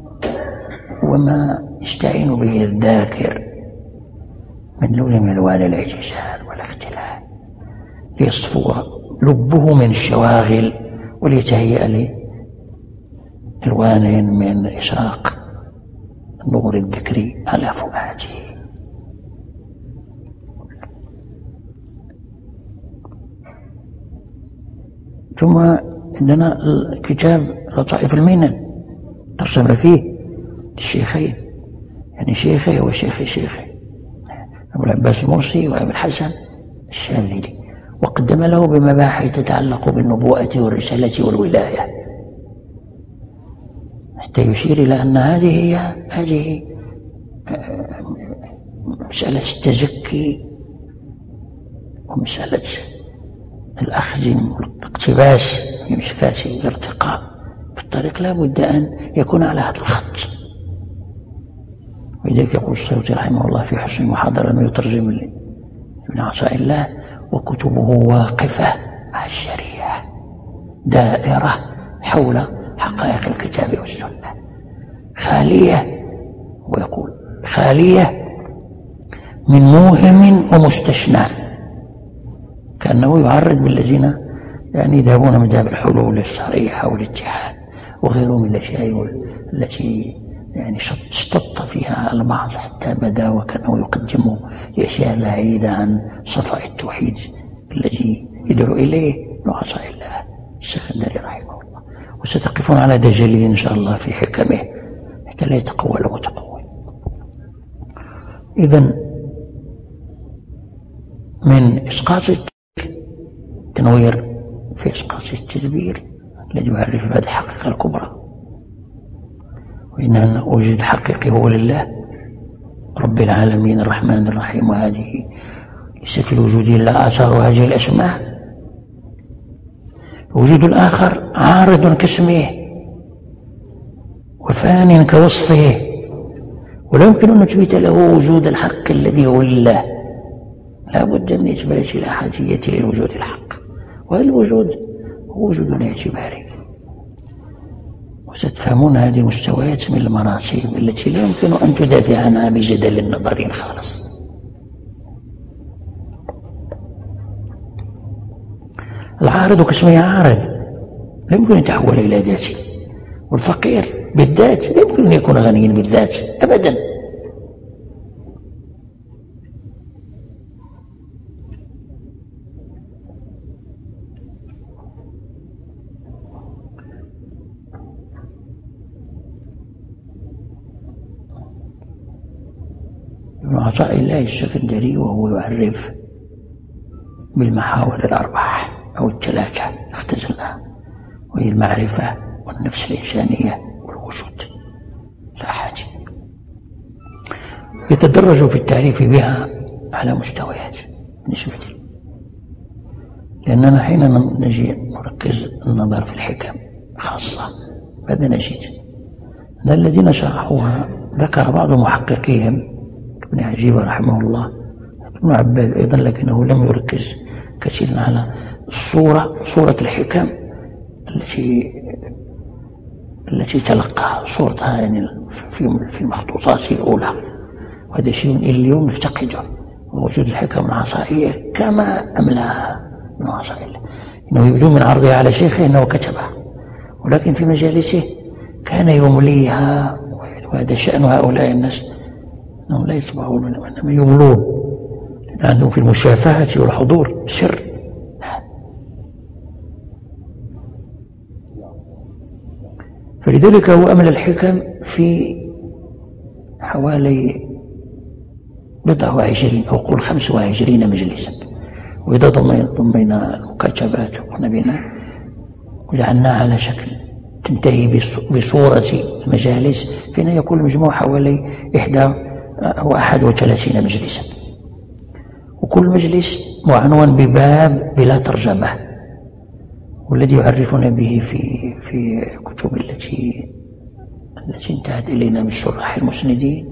وما يستعين به الذاكر من لون من ألوان الاعتزال والاختلاف ليصفو لبه من الشواغل وليتهيأ لألوان من إشراق النور الذكري على فؤاده. ثم عندنا الكتاب لطائف المنن ترسم فيه الشيخين، يعني شيخه وشيخ شيخه أبو العباس المرسي وأبو الحسن الشاذلي، وقدم له بمباحث تتعلق بالنبوءة والرسالة والولاية، حتى يشير إلى أن هذه هي هذه مسألة التزكي ومسألة الأخذ والاقتباس من مشكات الارتقاء في الطريق لا بد أن يكون على هذا الخط. ولذلك يقول السيوطي رحمه الله في حسن المحاضرة ما يترجم ابن عطاء الله: وكتبه واقفة على الشريعة دائرة حول حقائق الكتاب والسنة، خالية، ويقول خالية من موهم ومستشنع، كأنه يعرض بالذين يعني يذهبون من ذهب الحلول الصريحة والاتحاد وغيره من الأشياء التي يعني اشتط فيها البعض حتى بدا وكأنه يقدم لأشياء بعيدة عن صفاء التوحيد الذي يدعو إليه ابن عطاء الله السكندري رحمه الله. وستقفون على دجلين إن شاء الله في حكمه حتى لا يتقول متقول. إذن من إسقاط التنوير في إسقاط التدبير الذي يعرف بهذه الحقيقة الكبرى، وإن أن وجود الحقيقي هو لله رب العالمين الرحمن الرحيم، وهذه ليس في الوجود إلا آثار هذه الأسماء. وجود الآخر عارض كاسمه وفان كوصفه، ولا يمكن أن نثبت له وجود الحق الذي هو لله، لا بد من إثبات الأحادية للوجود الحق، وهذا الوجود هو وجود اعتباري. وستفهمون هذه المستويات من المراتب التي لا يمكن أن تدافع عنها بجدل نظري خالص. العارض كاسمه عارض لا يمكن أن يتحول إلى ذاته، والفقير بالذات لا يمكن أن يكون غنيا بالذات أبدا. ابن عطاء الله السكندري وهو يعرف بالمحاور الأربعة أو الثلاثة اختزلها، وهي المعرفة والنفس الإنسانية والوجود الأحادي، يتدرج في التعريف بها على مستويات نسبة، لأننا حين نجي نركز النظر في الحكم خاصة ماذا نجد؟ أن الذين شرحوها ذكر بعض محققيهم ابن عجيب رحمه الله ابن عباد أيضا، لكنه لم يركز كثيرا على الصورة صورة الحكم التي التي تلقى صورتها يعني في المخطوطات الأولى، وهذا شيء اليوم نفتقده، ووجود الحكم العصائية كما أملاها من عصائله، إنه يبدو من عرضها على شيخه أنه كتبها، ولكن في مجالسه كان يمليها، وهذا شأن هؤلاء الناس أنهم لا يطبعون وإنما يملون، لأن عندهم في المشافهة والحضور سر. فلذلك هو أمل الحكم في حوالي بضع وعشرين أو قول خمس وعشرين مجلسا، وإذا ضمينا المكاتبات وقلنا بنا وجعلناها على شكل تنتهي بصورة المجالس، فإن يكون المجموع حوالي إحدى أو أحد وثلاثين مجلسا، وكل مجلس معنون بباب بلا ترجمة، والذي يعرفنا به في في كتب التي التي انتهت إلينا من الشراح المسندين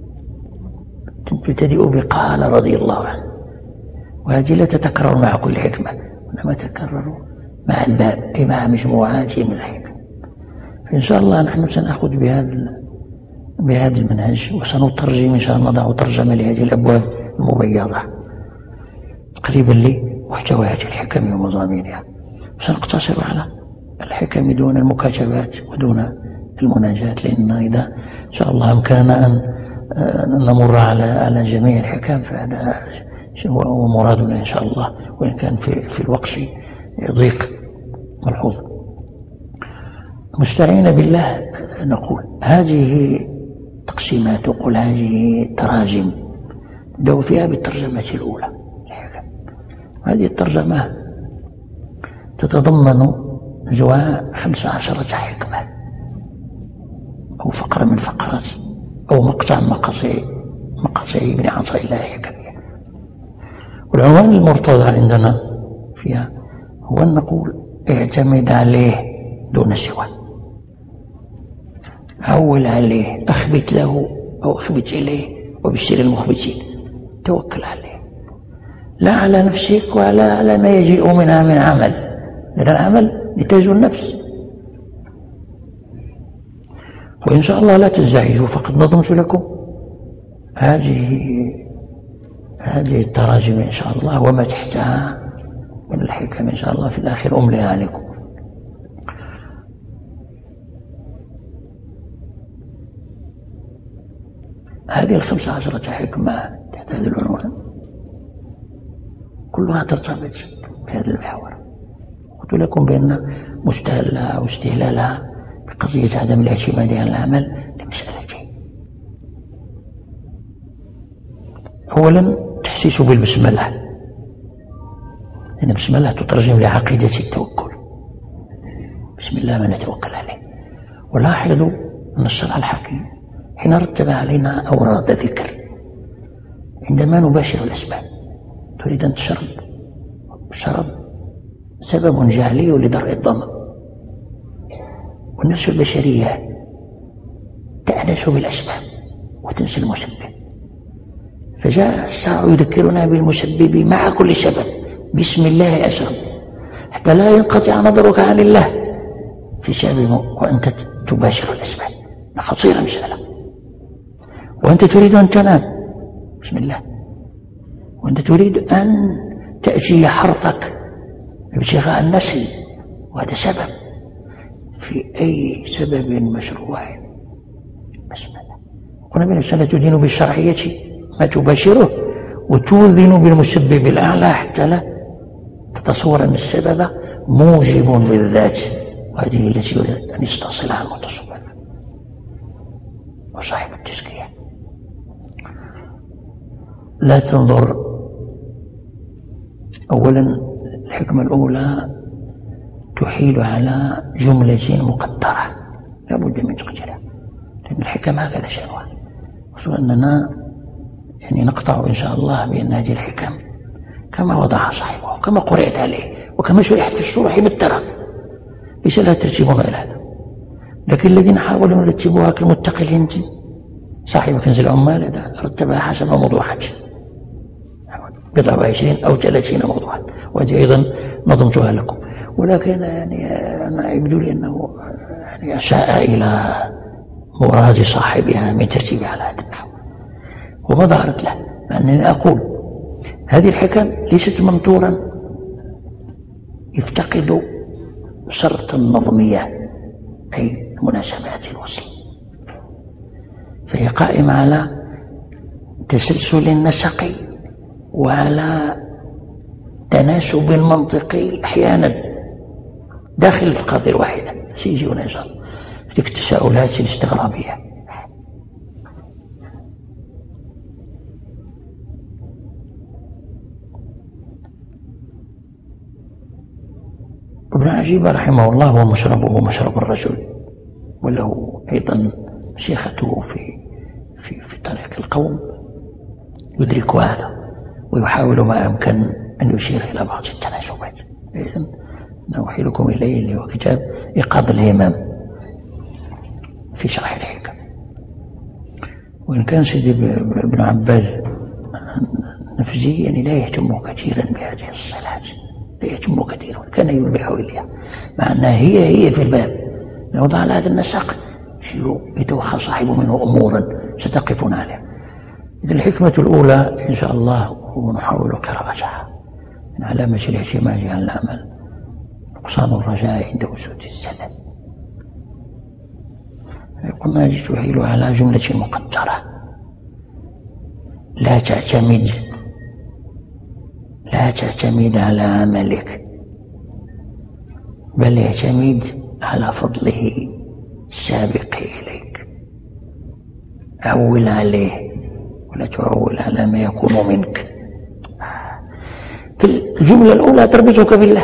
تبتدئ بقال رضي الله عنه، وهذه لا تتكرر مع كل حكمة، إنما تتكرر مع الباب أي مع مجموعات من الحكم. فإن شاء الله نحن سنأخذ بهذا بهذا المنهج، وسنترجم إن شاء الله، نضع ترجمة لهذه الأبواب المبيضة تقريبا لمحتويات الحكم ومضامينها، وسنقتصر على الحكم دون المكاتبات ودون المناجات، لأن إذا إن شاء الله أمكننا أن نمر على على جميع الحكم فهذا هو مرادنا إن شاء الله، وإن كان في في الوقت ضيق ملحوظ. مستعين بالله نقول هذه تقسيمات، وقل هذه تراجم نبدأ فيها بالترجمة الأولى الحكم. هذه الترجمة تتضمن جواء خمس عشرة حكمة أو فقرة من فقرات أو مقطع مقاطع مقاطع ابن عطاء الله الحكمية. والعنوان المرتضى عندنا فيها هو أن نقول اعتمد عليه دون سواه، عول عليه، أخبت له أو أخبت إليه وبشر المخبتين، توكل عليه لا على نفسك ولا على ما يجيء منها من عمل، لأن العمل نتاج النفس. وإن شاء الله لا تنزعجوا، فقد نظمت لكم هذه هذه التراجم إن شاء الله وما تحتها من الحكم إن شاء الله في الآخر أمليها عليكم. هذه الخمس عشرة حكمة تحت هذا العنوان كلها ترتبط بهذا المحور. قلت لكم بأن مستهلها أو استهلالها بقضية عدم الاعتماد على العمل لمسألتين. أولا تحسيس بالبسملة، لأن البسملة تترجم لعقيدة التوكل، بسم الله ما نتوكل عليه. ولاحظوا أن الشرع الحكيم حين رتب علينا أوراد ذكر عندما نباشر الأسباب، تريد أن تشرب، الشرب سبب جعلي لدرء الظمأ، والنفس البشرية تأنس بالأسباب وتنسى المسبب، فجاء الشرع يذكرنا بالمسبب مع كل سبب، بسم الله أشرب، حتى لا ينقطع نظرك عن الله في سبب وأنت تباشر الأسباب. خطيرة مسألة. وأنت تريد أن تنام، بسم الله. وأنت تريد أن تأتي حرثك ابتغاء النسل، وهذا سبب، في أي سبب مشروع، بسم الله. قلنا بالنسبة تدين بالشرعية ما تباشره، وتوذن بالمسبب الأعلى حتى لا تتصور أن السبب موجب للذات، وهذه التي يريد أن يستصلها المتصوف وصاحب التزكية. لا تنظر أولا، الحكمة الأولى تحيل على جملة مقدرة لا بد من تقديرها، لأن الحكم هكذا شأنها، خصوصا أننا يعني نقطع إن شاء الله بأن هذه الحكم كما وضعها صاحبه وكما قرأت عليه وكما شرحت في الشروح بالترى ليس لها ترتيب غير هذا. لكن الذين حاولوا أن يرتبوها كالمتقي الهندي صاحب كنز العمال هذا رتبها حسب موضوعات بضع وعشرين أو ثلاثين موضوعا، وهذه أيضا نظمتها لكم، ولكن يعني أنا يبدو لي أنه يعني أساء إلى مراد صاحبها من ترتيبها على هذا النحو، وما ظهرت له. مع أنني أقول هذه الحكم ليست منطورا يفتقد شرط النظمية أي مناسبات الوصل، فهي قائمة على تسلسل نسقي وعلى تناسب منطقي أحيانا داخل الفقرة الواحدة. سيجينا إن شاء الله تلك التساؤلات الاستغرابية. ابن عجيب رحمه الله هو مشربه مشرب الرجل، وله أيضا شيخته في في في طريق القوم يدرك هذا ويحاول ما أمكن أن يشير إلى بعض التناسبات. إذن نوحيلكم إليه اللي هو كتاب إيقاظ الهمام في شرح الحكم. وإن كان سيدي ابن عباد نفسي يعني لا يهتم كثيرا بهذه الصلات، لا يهتم كثيرا، كان يلبح إليها مع أنها هي هي في الباب. لو وضع على هذا النسق يتوخى صاحبه منه أمورا ستقفون عليها. إذن الحكمة الأولى إن شاء الله ونحاول قراءتها: من علامة الاعتماد على العمل نقصان الرجاء عند وجود السند. قلنا تحيل على جملة مقدرة، لا تعتمد لا تعتمد على عملك، بل يعتمد على فضله السابق إليك. أول عليه ولا تعول على ما يكون منك. في الجملة الأولى تربطك بالله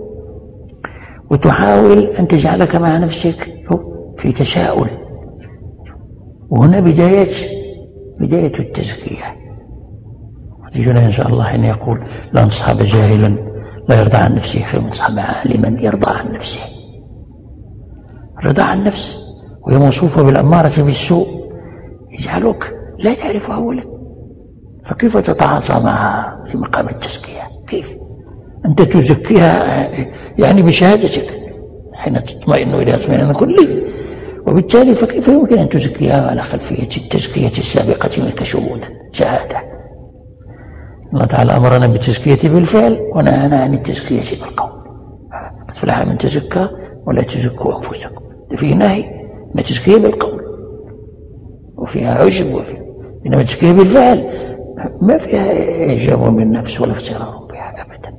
وتحاول أن تجعلك مع نفسك في تساؤل، وهنا بداية بداية التزكية. وتجينا إن شاء الله حين يقول: لا نصحب جاهلا لا يرضى عن نفسه خير من صحب عالما يرضى عن نفسه. الرضا عن النفس وهي موصوفة بالأمارة بالسوء يجعلك لا تعرف أولا، فكيف تتعاطى معها في مقام التزكية؟ كيف أنت تزكيها؟ يعني بشهادتك حين تطمئن إلى اطمئنان كلي، وبالتالي فكيف يمكن أن تزكيها على خلفية التزكية السابقة منك شهودا شهادة؟ الله تعالى أمرنا بالتزكية بالفعل ونهانا عن التزكية بالقول. قد فلح من تزكى ولا تزكوا أنفسكم، فيه نهي من التزكية بالقول وفيها عجب، وفيها إنما التزكية بالفعل ما فيها إعجاب بالنفس ولا اغترار بها أبدا.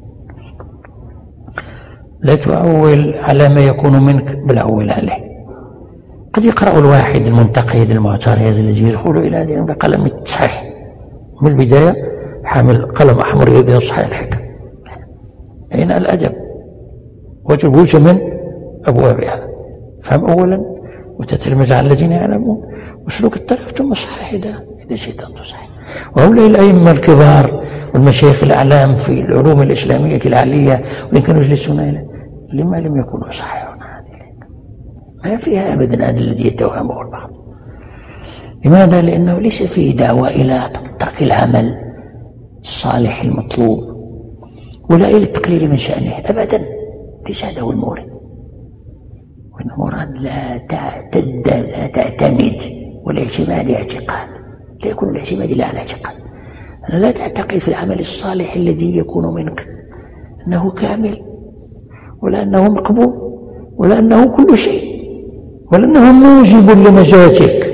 لا تؤول على ما يكون منك بل أول عليه. قد يقرأ الواحد المنتقد المعترض الذي يدخل إلى هذه بقلم التصحيح من البداية، حامل قلم أحمر يريد يصحح الحكم. أين الأدب وتبوش من أبوابها؟ فهم أولا وتتلمذ على الذين يعلمون وسلوك الطريق ثم صحح إذا إذا شئت أن تصحح. وهؤلاء الأئمة الكبار والمشايخ الأعلام في العلوم الإسلامية العالية وإن كانوا يجلسون إلى لما لم يكونوا يصححون هذه؟ ما فيها أبدا هذا الذي يتوهمه البعض. لماذا؟ لأنه ليس فيه دعوة إلى ترك العمل الصالح المطلوب ولا إلى التقليل من شأنه أبدا، ليس هذا هو المورد. والمراد لا تعتد لا تعتمد، والاعتماد اعتقاد، لا يكون الاعتماد لا على اعتقاد. لا تعتقد في العمل الصالح الذي يكون منك أنه كامل ولا أنه مقبول ولا أنه كل شيء ولا أنه موجب لنجاتك.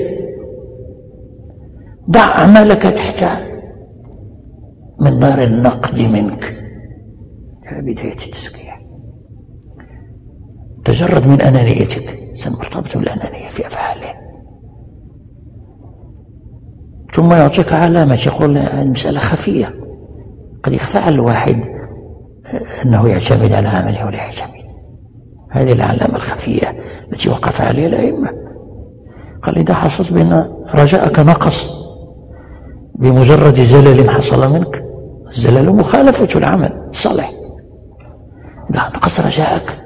ضع عملك تحت من نار النقد منك. بداية التزكية تجرد من أنانيتك، سنرتبط بالأنانية في أفعاله. ثم يعطيك علامة يقول المسألة خفية، قد يخفى على الواحد أنه يعتمد على عمله ولا يعتمد. هذه العلامة الخفية التي وقف عليها الأئمة. قال: إذا حصلت بأن رجاءك نقص بمجرد زلل حصل منك، الزلل مخالفة العمل الصالح. إذا نقص رجاءك،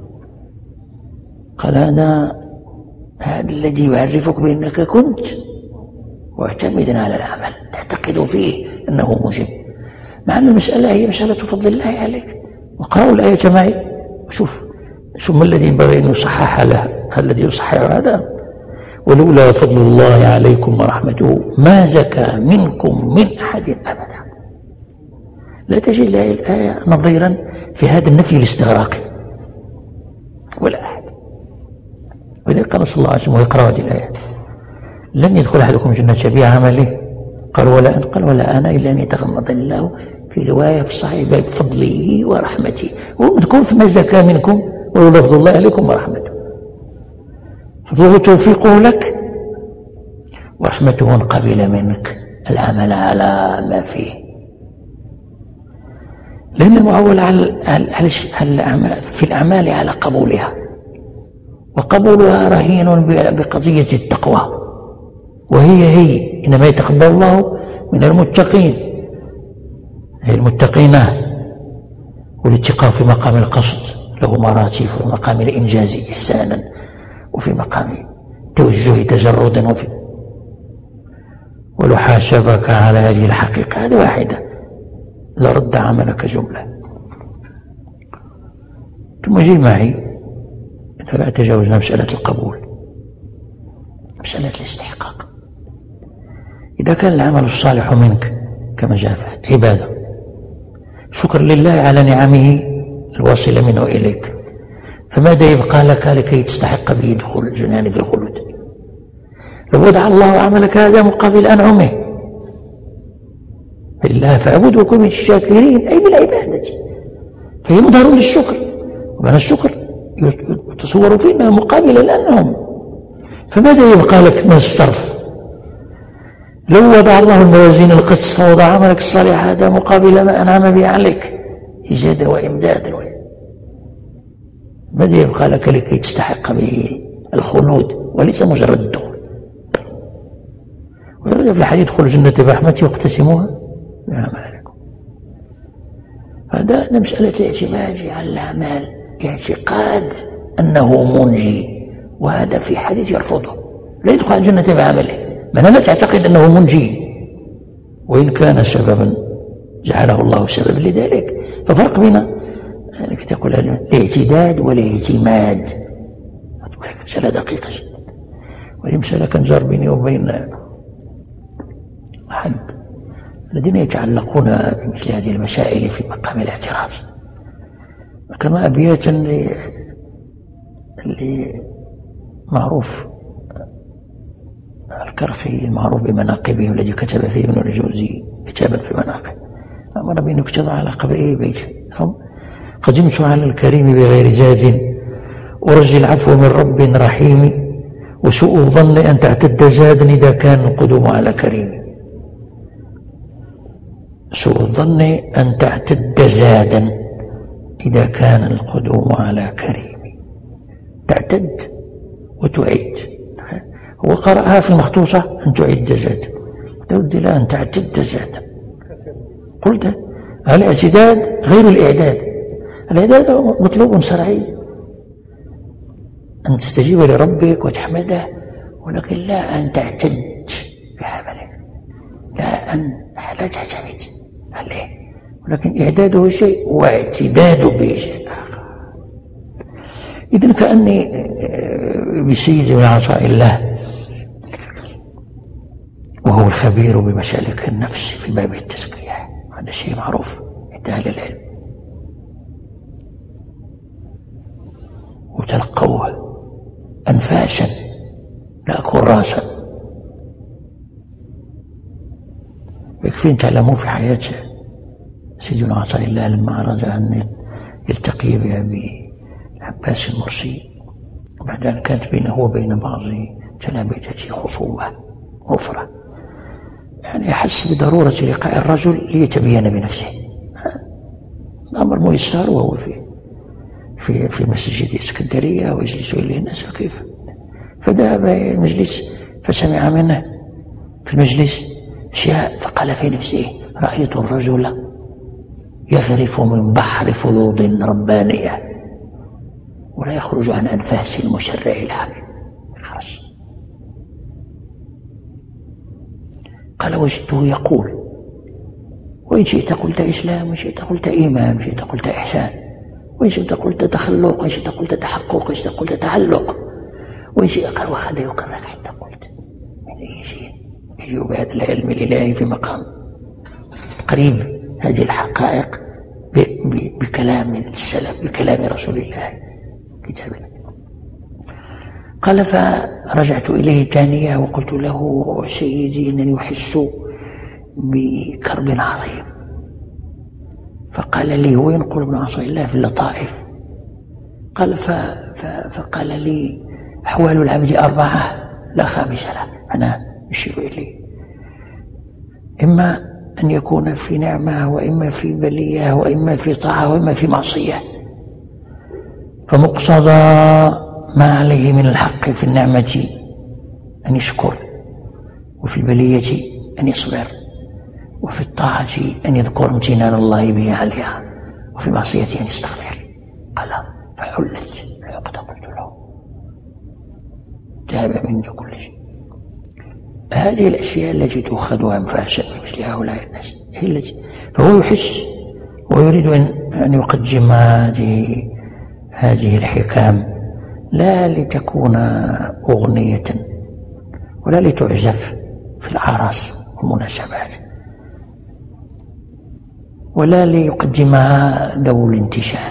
قال: هذا هذا الذي يعرفك بأنك كنت معتمدا على العمل تعتقد فيه أنه موجب. مع أن المسألة هي مسألة فضل الله عليك. وقرأوا الآية معي وشوف شو ما الذي ينبغي أن يصحح له الذي يصحح هذا. ولولا فضل الله عليكم ورحمته ما زكى منكم من أحد أبدا. لا تجد لهذه الآية نظيرا في هذا النفي الاستغراقي ولا أحد. ولذلك قال صلى الله عليه وسلم ويقرأ هذه الآية لن يدخل أحدكم جنة بعمله قال ولا أنت قال ولا أنا إلا أن يتغمضني الله. في رواية في الصحيح بفضله ورحمته ومذكور فما زكى منكم ولولا فضل الله عليكم ورحمته. فضله توفيقه لك ورحمته قبل منك العمل على ما فيه. لأن المعول على في الأعمال على قبولها، وقبولها رهين بقضية التقوى، وهي هي إنما يتقبل الله من المتقين، هي المتقين. والاتقاء في مقام القصد له مراتب، في مقام الإنجاز إحسانا، وفي مقام توجه تجردا، وفي ولو حاسبك على هذه الحقيقة هذه واحدة لرد عملك جملة. ثم جي معي إذا تجاوزنا مسألة القبول، مسألة الاستحقاق. إذا كان العمل الصالح منك كما جاء في عبادة شكر لله على نعمه الواصلة منه إليك، فماذا يبقى لك لكي تستحق به دخول الجنان في الخلود؟ لو وضع الله عملك هذا مقابل أنعمه بالله فاعبد وكن من الشاكرين، أي بالعبادة، فهي مظهر للشكر. ومعنى الشكر يتصور فينا مقابل الأنعم، فماذا يبقى لك من الصرف؟ لو وضع الله الموازين القسط ووضع عملك الصالح هذا مقابل ما أنعم به عليك إيجادا وإمدادا، ماذا يبقى لك لكي تستحق به الخلود وليس مجرد الدخول؟ ويقول في الحديث ادخلوا الجنة برحمتي واقتسموها بأعمالكم. هذا مسألة اعتماد على الأعمال، اعتقاد أنه منجي، وهذا في حديث يرفضه. لا يدخل الجنة بعمله، من لا تعتقد أنه منجي وإن كان سببا جعله الله سببا لذلك. ففرق بين يعني تقول الاعتداد والاعتماد، ولكن مسألة دقيقة جدا. وهي مسألة كان جار بيني وبين أحد الذين يتعلقون بمثل هذه المسائل في مقام الاعتراض. كما أبيات اللي, اللي معروف الكرخي المعروف بمناقبه الذي كتب فيه ابن الجوزي كتابا في مناقب، أمر بأن يكتب على قبره بيت: قدمت على الكريم بغير زاد أرجي العفو من رب رحيم، وسوء الظن أن تعتد زادا إذا كان القدوم على كريم. سوء الظن أن تعتد زادا إذا كان القدوم على كريم. تعتد وتعد، هو قرأها في المخطوصة أن تعد زادا، تود لا أن تعتد زادا. قلت الاعتداد غير الإعداد. الإعداد مطلوب شرعي أن تستجيب لربك وتحمده، ولكن لا أن تعتد بعملك، لا أن لا تعتمد عليه، ولكن إعداده شيء واعتداده به شيء آخر. إذن كأني بسيد من عطاء الله وهو الخبير بمسالك النفس في باب التزكية، هذا شيء معروف عند أهل العلم، وتلقوه أنفاسا لا كراسا. يكفي أن تعلموا في حياة سيدنا عطاء الله لما أراد أن يلتقي بأبي العباس المرسي، وبعد أن كانت بينه وبين بعض تلامذته خصومة غفرة، يعني أحس بضرورة لقاء الرجل ليتبين بنفسه. الأمر ميسر وهو في في في مسجد اسكندرية ويجلس إليه الناس، فكيف؟ فذهب إلى المجلس فسمع منه في المجلس أشياء، فقال في نفسه: رأيت الرجل يغرف من بحر فيوض ربانية ولا يخرج عن أنفاس المشرع العام. خرج. قال: وجدته يقول وإن شئت قلت إسلام، وإن شئت قلت إيمان، وإن شئت قلت إحسان، وإن شئت قلت تخلق، وإن شئت قلت تحقق، وإن شئت قلت تعلق، وإن شئت قال وخذ يكرك حتى قلت من أي شيء يجيء بهذا العلم الإلهي في مقام قريب هذه الحقائق بكلام السلف، بكلام رسول الله كتابنا. قال فرجعت إليه ثانية وقلت له سيدي إنني أحس بكرب عظيم. فقال لي هو ينقل ابن عصا الله في اللطائف، قال ف... ف... فقال لي أحوال العبد أربعة لا خامس له. أنا أشير إليه إما أن يكون في نعمة، وإما في بلية، وإما في طاعة، وإما في معصية. فمقتضى ما عليه من الحق في النعمة أن يشكر، وفي البلية أن يصبر، وفي الطاعة أن يذكر امتنان الله به عليها، وفي المعصية أن يستغفر. قال فحلت العقدة. قلت له ذهب مني كل شيء. هذه الأشياء التي تؤخذها أنفاسا مثل هؤلاء الناس هي التي، فهو يحس ويريد أن يقدم هذه هذه الحكام لا لتكون أغنية ولا لتعزف في الأعراس والمناسبات، ولا ليقدمها ذو الانتشاء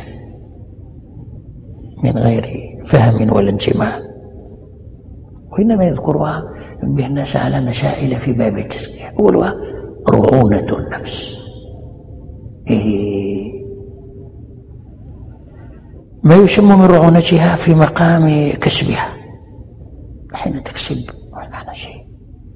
من غير فهم ولا انتماء، وإنما يذكرها به الناس على مسائل في باب التزكية. أولها رعونة النفس، إيه ما يسمى من رعونتها في مقام كسبها، حين تكسب على شيء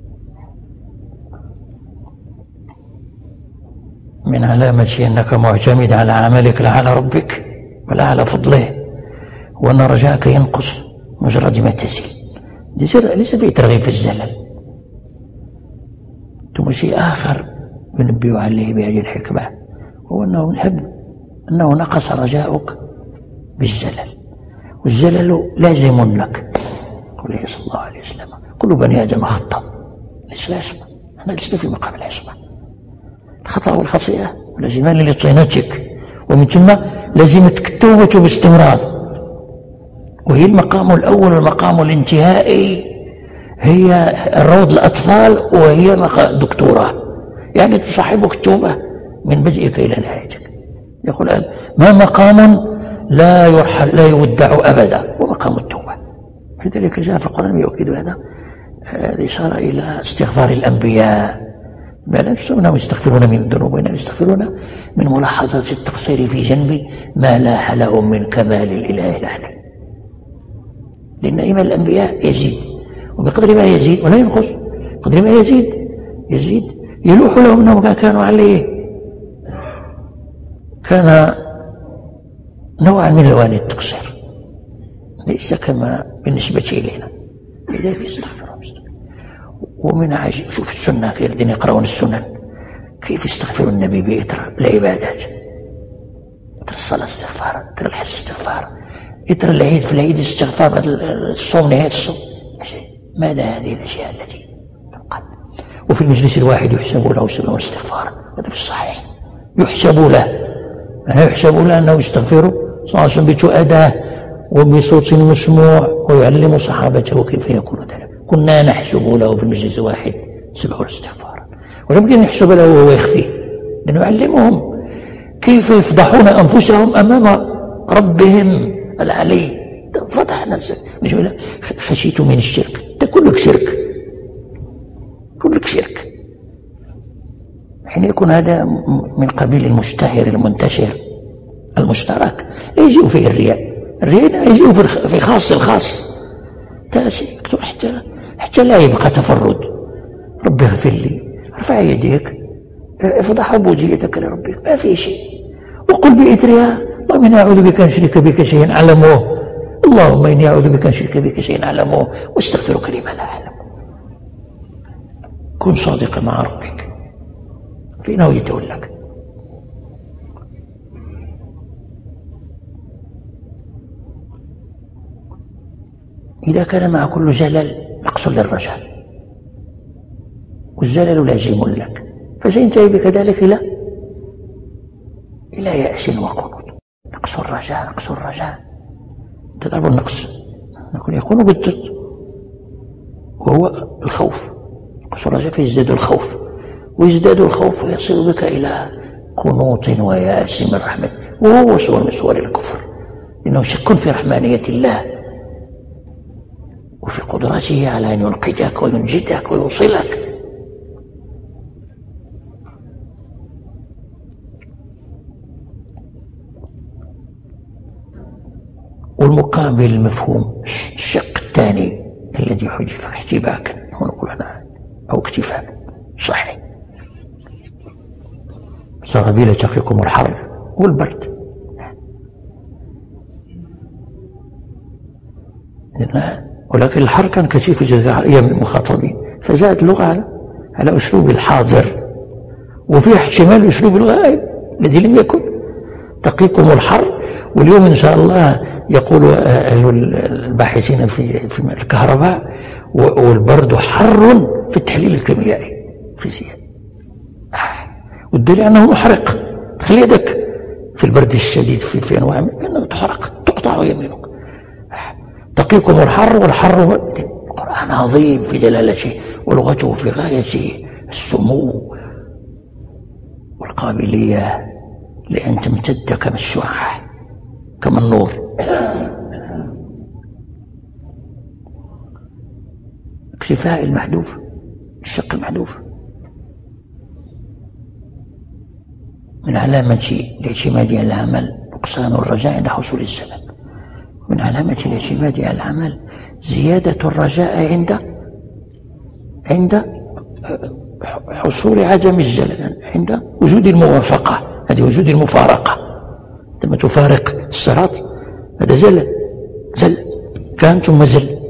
من علامة أنك معتمد على عملك لا على ربك ولا على فضله، وأن رجاءك ينقص مجرد ما تزيد. ليس فيه ترغيب في الزلل. ثم شيء آخر ينبه عليه بهذه الحكمة هو أنه هب أنه نقص رجاؤك بالزلل، والزلل لازم لك. قوله صلى الله عليه وسلم كل بني آدم خطأ ليس لا يسمع. احنا لسنا في مقام لا يسمع. الخطأ والخطيئة لازمان لطينتك، ومن ثم لازمتك التوبة باستمرار، وهي المقام الأول والمقام الانتهائي، هي روض الأطفال، وهي دكتوراه، يعني تصاحبك التوبة من بدئك إلى نهايتك. يقول ما مقام لا يرحل لا يودع أبدا ومقام التوبة. لذلك جاء في القرآن يؤكد هذا الإشارة إلى استغفار الأنبياء، بل أنهم يستغفرون من الذنوب، وإنهم يستغفرون من ملاحظة التقصير في جنب ما لاح لهم من كمال الإله الأعلى. لأن إيمان الأنبياء يزيد، وبقدر ما يزيد ولا ينقص، بقدر ما يزيد يزيد يلوح لهم أنهم كانوا عليه، كان نوعا من لوان التقصير، ليس كما بالنسبة إلينا. لذلك يستغفرون. ومن عجيب شوف السنة في الذين يقرؤون السنن كيف يستغفر النبي بإثر العبادات، إثر الصلاة استغفار، إثر الحج استغفار، إثر العيد في العيد استغفار، الصوم نهاية الصوم. ماذا هذه الأشياء التي تنقل؟ وفي المجلس الواحد يحسب له سبعون استغفارا، هذا في الصحيح يحسب له، أنا يحسب له أنه يستغفر صلى الله عليه وسلم بتؤداه وبصوت مسموع، ويعلم صحابته كيف يكون ذلك. كنا نحسب له في المجلس الواحد سبعون استغفارا، ولم يمكن نحسب له وهو يخفيه، لأنه يعلمهم كيف يفضحون أنفسهم أمام ربهم العلي. فضح نفسك، مش خشيت من الشرك، ده كلك شرك، كلك شرك. حين يكون هذا من قبيل المشتهر المنتشر المشترك لا يجيء فيه الرياء، الرياء لا يجيء في خاص الخاص، حتى حتى لا يبقى تفرد. ربي اغفر لي، ارفع يديك، افضح عبوديتك لربك، ما في شيء، وقل بإثرها اللهم إني أعوذ بك أن أشرك بك شيئا أعلمه، اللهم إني أعوذ بك أن أشرك بك شيئا أعلمه واستغفرك لما لا أعلم. كن صادقا مع ربك في نويته لك. إذا كان مع كل زلل نقص للرجاء، والزلل لازم لك، فسينتهي بك ذلك إلى إلى يأس وقنوط. نقص الرجاء نقص الرجاء تضرب النقص، نقول يكون بالضد وهو الخوف. نقص الرجاء فيزداد الخوف، ويزداد الخوف ويصل بك إلى قنوط ويأس من رحمة، وهو صور من صور الكفر، إنه شك في رحمانية الله وفي قدرته على أن ينقذك وينجدك ويوصلك. والمقابل المفهوم الشق الثاني الذي حجف احتباكا ونقول أنا أو اكتفاء صحيح. سرابيل تقيكم الحر والبرد، ولكن الحر كان كثير في الجزيرة العربية من المخاطبين، فجاءت اللغة على, على أسلوب الحاضر، وفيه احتمال أسلوب الغائب الذي لم يكن. تقيكم الحر، واليوم إن شاء الله يقول الباحثين في في الكهرباء والبرد حر في التحليل الكيميائي الفيزياء، والدليل أنه محرق. تخلي يدك في البرد الشديد في في أنواع أنه تحرق تقطع يمينك. تقيكم الحر، والحر القرآن عظيم في دلالته ولغته في غاية السمو والقابلية لأن تمتد كما الشعاع كما النور. اكتفاء المحذوف، الشق المحذوف من علامة الاعتماد على العمل نقصان الرجاء عند حصول السبب، من علامة الاعتماد على العمل زيادة الرجاء عند عند حصول عدم الزلل، عند وجود الموافقة، هذه وجود المفارقة. لما تفارق الصراط هذا زلل، زل كان ثم زل.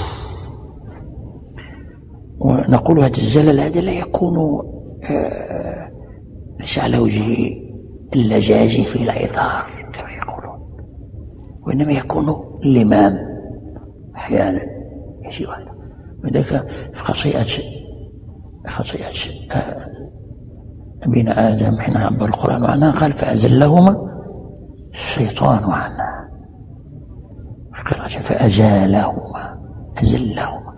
ونقول هذا الزلل هذا لا يكون آه ليس على وجه اللجاج في العذار كما يقولون، وإنما يكون اللمام أحيانا يجي هذا. وذلك في خطيئة خطيئة أبينا آدم حين عبر القرآن عنها قال فأزلهما الشيطان عنها، فأزالهما أزلهما.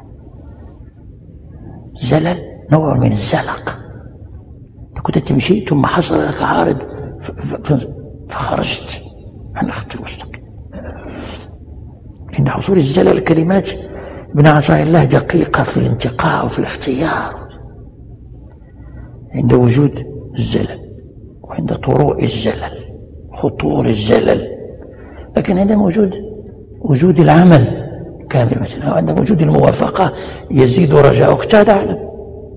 زلل نوع من الزلق، كنت تمشي ثم حصل لك عارض فخرجت عن الخط المستقيم. عند حصول الزلل الكلمات ابن عطاء الله دقيقة في الانتقاء وفي الاختيار عند وجود الزلل وعند طروء الزلل خطور الزلل. لكن عندما وجود وجود العمل كامل مثلا، وعندما وجود الموافقة يزيد رجاؤك تعلم،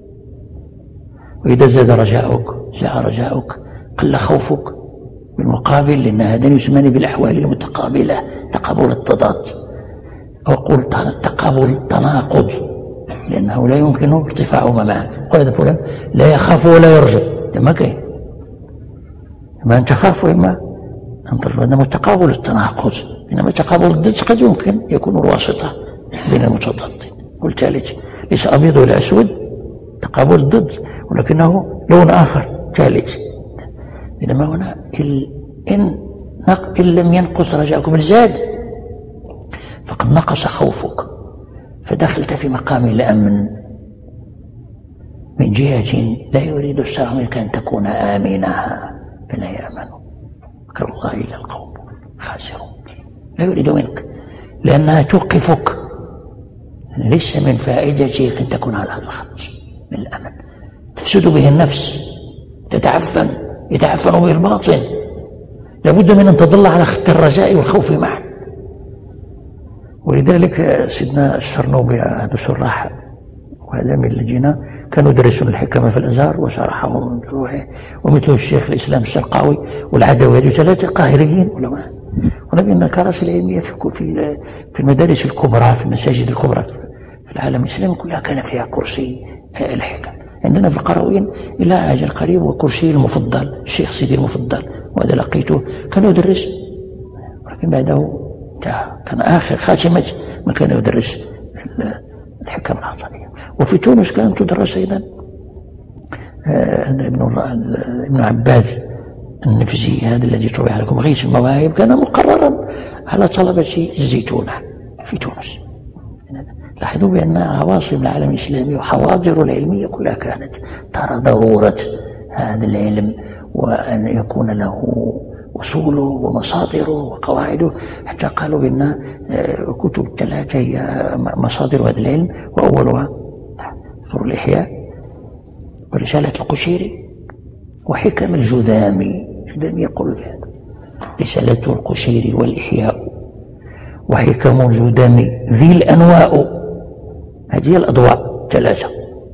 وإذا زاد رجاؤك زاد رجاؤك قل خوفك بالمقابل، لأن هذين يسمى بالأحوال المتقابلة، تقابل التضاد أو قل تقابل التناقض، لأنه لا يمكن ارتفاعهما معا. قل فلان لا يخاف ولا يرجو، ما كاين، إما أن تخاف وإما أن ترجو، إنما تقابل التناقض، إنما تقابل الضد قد يمكن يكون الواسطة بين المتضادين. قلت ثالث ليس أبيض ولا أسود، تقابل الضد ولكنه لون آخر ثالث. إنما هنا إن, إن لم ينقص رجاءكم الزاد فقد نقص خوفك، فدخلت في مقام الأمن من جهة لا يريد الشرع منك أن تكون آمنها، فلا يأمن مكر الله إلا القوم خاسرون. لا يريد منك لأنها توقفك، ليس من فائدتك أن تكون على هذا الخط من الأمن، تفسد به النفس، تتعفن يتعفن به الباطن. لابد من أن تظل على خط الرجاء والخوف معا. ولذلك سيدنا الشرنوبي هذا شراح وهذا من الذين كانوا يدرسون الحكمة في الأزهر وشرحهم بروحه، ومثل الشيخ الإسلام الشرقاوي والعدوي، هذو ثلاثة قاهريين علماء. ونبي أن الكراسي العلمية في في المدارس الكبرى في المساجد الكبرى في العالم الإسلامي كلها كان فيها كرسي الحكم. عندنا في القرويين إلى عاجل قريب وكرسي المفضل الشيخ سيدي المفضل، وهذا لقيته كان يدرس، ولكن بعده كان آخر خاتمة ما كان يدرس الحكم العطرية. وفي تونس كانت تدرس أيضا ابن ابن عباد النفسي هذا الذي طبع لكم غيث المواهب كان مقررا على طلبة الزيتونة في تونس. لاحظوا بأن عواصم العالم الإسلامي وحواضر العلمية كلها كانت ترى ضرورة هذا العلم وأن يكون له أصوله ومصادره وقواعده، حتى قالوا بأن كتب الثلاثة هي مصادر هذا العلم، وأولها سور الإحياء ورسالة القشيري وحكم الجذامي. الجذامي يقول بهذا: رسالة القشيري والإحياء وحكم الجذامي ذي الأنواء، هذه الأضواء ثلاثة،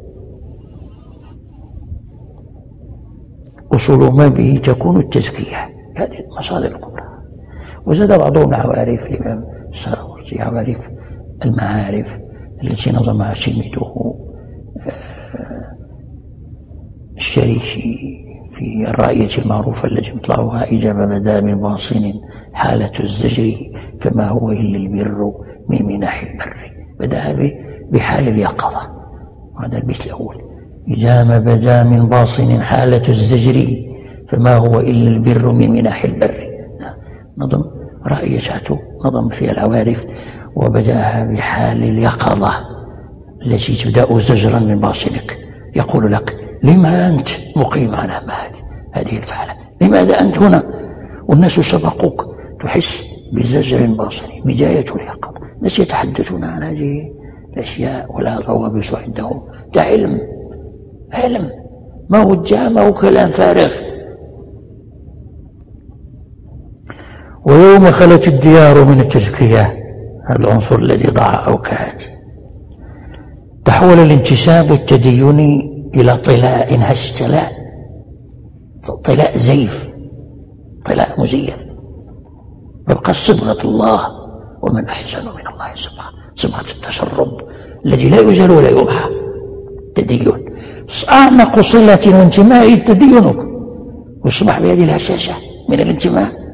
أصول ما به تكون التزكية، هذه المصادر الكبرى. وزاد بعضهم عوارف الإمام السراورجي، عوارف المعارف التي نظمها تلميذه الشريشي في الرائية المعروفة التي مطلعها: إجابة بدا من باصن حالة الزجر فما هو إلا البر من منح البر. بدأ بحال اليقظة، هذا البيت الأول: إجابة بدا من باصن حالة الزجر فما هو إلا البر من منح البر. نظم رائيته نظم فيها العوارف، وبدأها بحال اليقظة التي تبدأ زجرا من باصنك، يقول لك: لما أنت مقيم على هذه الفعلة؟ لماذا أنت هنا والناس سبقوك؟ تحس بزجر باصري، بداية اليقظة. الناس يتحدثون عن هذه الأشياء ولا ضوابط عندهم، ده علم، علم ما هو ادعاء، ما هو كلام فارغ. ويوم خلت الديار من التزكية، هذا العنصر الذي ضاع أو كاد، تحول الانتساب التديني إلى طلاء هش طلاء طلاء زيف، طلاء مزيف، يبقى صبغة الله، ومن أحسن من الله صبغة، صبغة التشرب الذي لا يزال ولا يمحى. تدين أعمق صلة وانتماء التدين، ويصبح بهذه الهشاشة من الانتماء.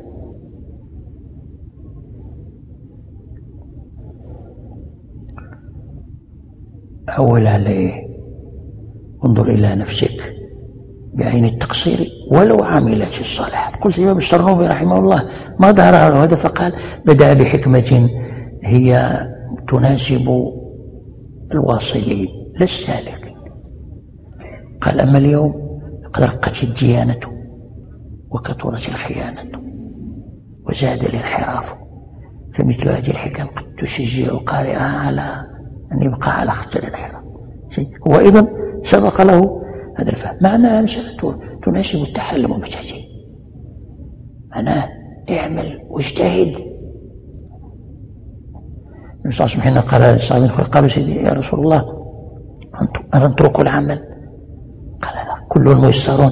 أولها ليه؟ انظر إلى نفسك بعين التقصير ولو عملت الصالحات. قلت الإمام الشرنوبي رحمه الله ما ظهر له هذا، فقال: بدأ بحكمة هي تناسب الواصلين لا السالكين. قال: أما اليوم قد رقت الديانة وكثرت الخيانة وزاد الانحراف، فمثل هذه الحكم قد تشجع قارئها على أن يبقى على خط الانحراف. هو أيضا سبق له هذا الفهم، معناها مسألة تناسب التحلم والتهجير، معناه اعمل واجتهد. النبي صلى الله عليه وسلم قال للصحابة: قالوا: سيدي يا رسول الله أن نترك العمل؟ قال: لا، كل ميسرون،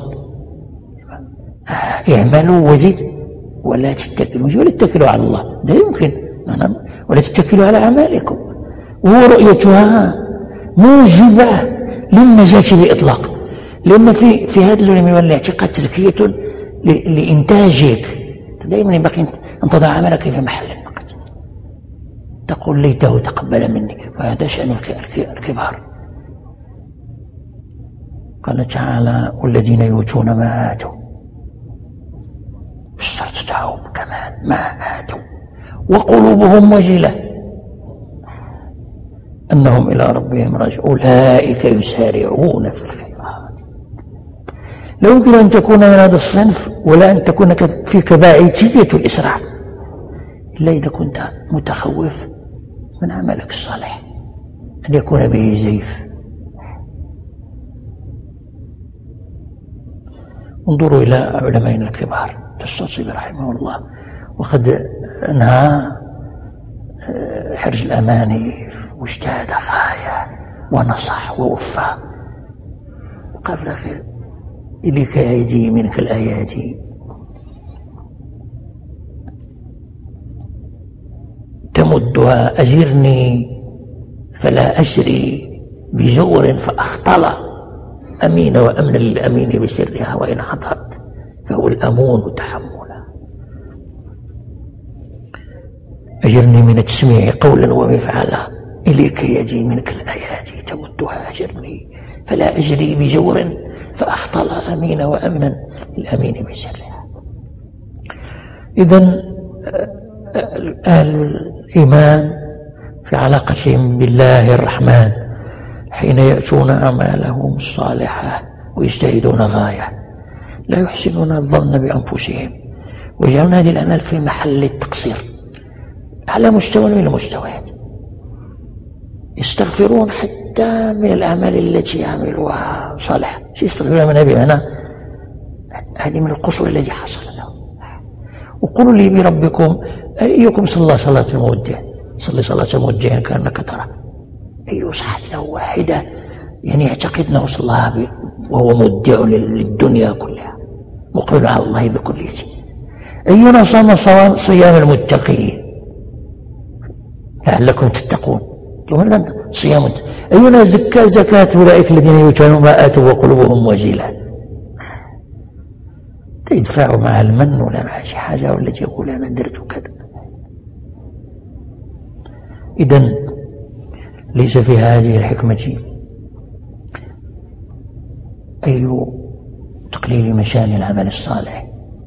اعملوا وزد ولا تتكلوا، ولا تتكلوا على الله، لا يمكن، ولا تتكلوا على أعمالكم. ورؤيتها موجبة للنجاة بإطلاق، لأن في في هذا العلم والاعتقاد تزكية لإنتاجك. دائما ينبغي أن تضع عملك في محل النقد، تقول: ليته تقبل مني، وهذا شأن الكبار. قال تعالى: والذين يؤتون ما آتوا، الشرط تعوب كمان، ما آتوا وقلوبهم وجلة أنهم إلى ربهم راجعون أولئك يسارعون في الخيرات. لا يمكن أن تكون من هذا الصنف ولا أن تكون فيك باعثية الإسراع إلا إذا كنت متخوف من عملك الصالح أن يكون به زيف. انظروا إلى علمائنا الكبار، الشاطبي رحمه الله، وقد انهى حرز الأماني واجتهد غاية ونصح ووفى، وقال في الأخير: إليك أيدي منك الأيادي، تمدها أجرني فلا أجري بجور فأخطل، أمين وأمن للأمين بسرها، وإن حضرت فهو الأمون تحملا. أجرني من التسميع قولا ومفعلا، إليك يدي منك الأيادي، تمدها أجرني فلا أجري بجور فأخطل، أمين وأمنا للأمين بسرها. إذن أهل الإيمان في علاقتهم بالله الرحمن حين يأتون أعمالهم الصالحة ويجتهدون غاية لا يحسنون الظن بأنفسهم، ويجعلون هذه الأعمال في محل التقصير على مستوى من المستويات، يستغفرون حتى من الأعمال التي يعملوها صالحة. يستغفرون منها بمعنى هذه من القصور الذي حصل له. وقولوا لي بربكم أيكم صلى صلاة المودع، صلي صلاة المودع كأنك ترى، أي صحت له واحدة يعني يعتقد أنه صلى وهو مودع للدنيا كلها مقبل على الله بكليته. أينا صام صيام المتقين لعلكم تتقون، صيام. أينا زكى زكاة أولئك الذين يؤتون ما آتوا وقلوبهم وجلة، يدفعوا مع المن ولا مع شي حاجة ولا يقول أنا درت كذا. إذن ليس في هذه الحكمة أي تقليل مشان العمل الصالح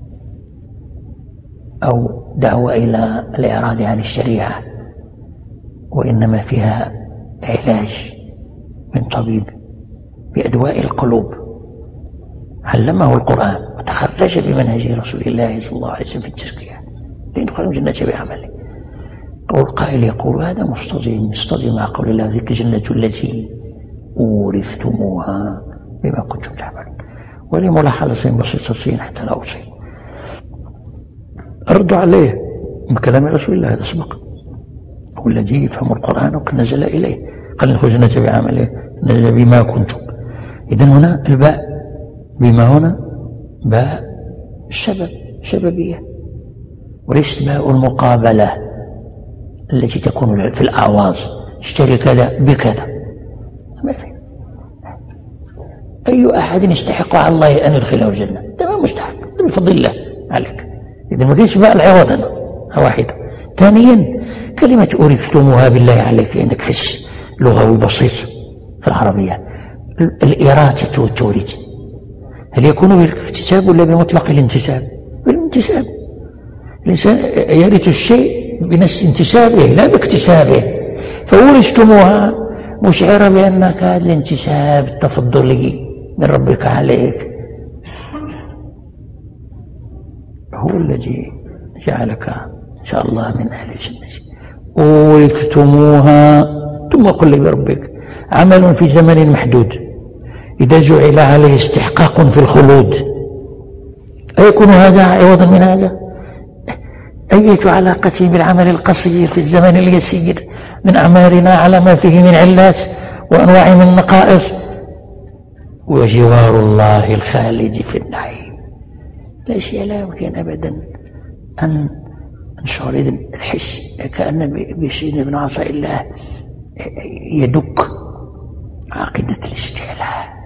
أو دعوة إلى الإعراض عن الشريعة، وإنما فيها علاج من طبيب بأدواء القلوب علمه القرآن وتخرج بمنهج رسول الله صلى الله عليه وسلم في التزكية ليدخلوا الجنة بعمله. قول قائل يقول هذا مصطدم مصطدم مع قول الله ذيك الجنة التي أورثتموها بما كنتم تعملون. ولملاحظة بسيطة حتى لا أوصي أرد عليه من كلام رسول الله هذا سبق، والذي يفهم القرآن وقد نزل إليه قال ندخل الجنة بعمله نزل بما كنتم. إذن هنا الباء بما هنا باء السبب سببية، وليس باء المقابلة التي تكون في الأعواض اشتري كذا بكذا. ما في أي أحد يستحق على الله أن يدخله الجنة، ده ما مستحق بفضل الله عليك. إذا ما فيش بقى العوض أنا واحدة. ثانيا كلمة أورثتموها بالله عليك عندك حس لغوي بسيط في العربية. الإراثة والتوريث هل يكون بالاكتساب ولا بمطلق الانتساب؟ بالانتساب. الإنسان يرث الشيء بنفس انتسابه لا باكتسابه. فأورثتموها مشعرة بأنك هذا الانتساب التفضلي من ربك عليك هو الذي جعلك إن شاء الله من أهل الجنة. أورثتموها ثم قل بربك عمل في زمن محدود إذا جعل عليه استحقاق في الخلود أيكون هذا عوضا من هذا؟ أية علاقة بالعمل القصير في الزمن اليسير من أعمارنا على ما فيه من علات وأنواع من النقائص وجوار الله الخالد في النعيم. لا شيء لا يمكن أبدا أن نشعر الحس كأن بشيء من عصا الله يدك عقيدة الاستعلاء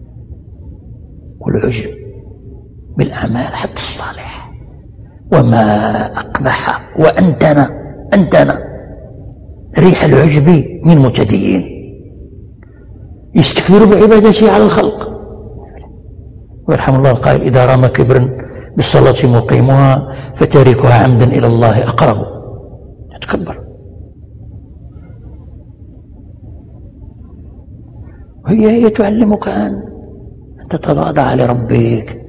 والعجب بالأعمال حتى الصالح. وما أقبح وأنتنا أنتنا ريح العجب من متدين يستكبر بعبادته على الخلق. ويرحم الله القائل إذا رام كبرا بالصلاة مقيمها فتاركها عمدا إلى الله أقرب. يتكبر. وهي هي تعلمك أن تتواضع لربك.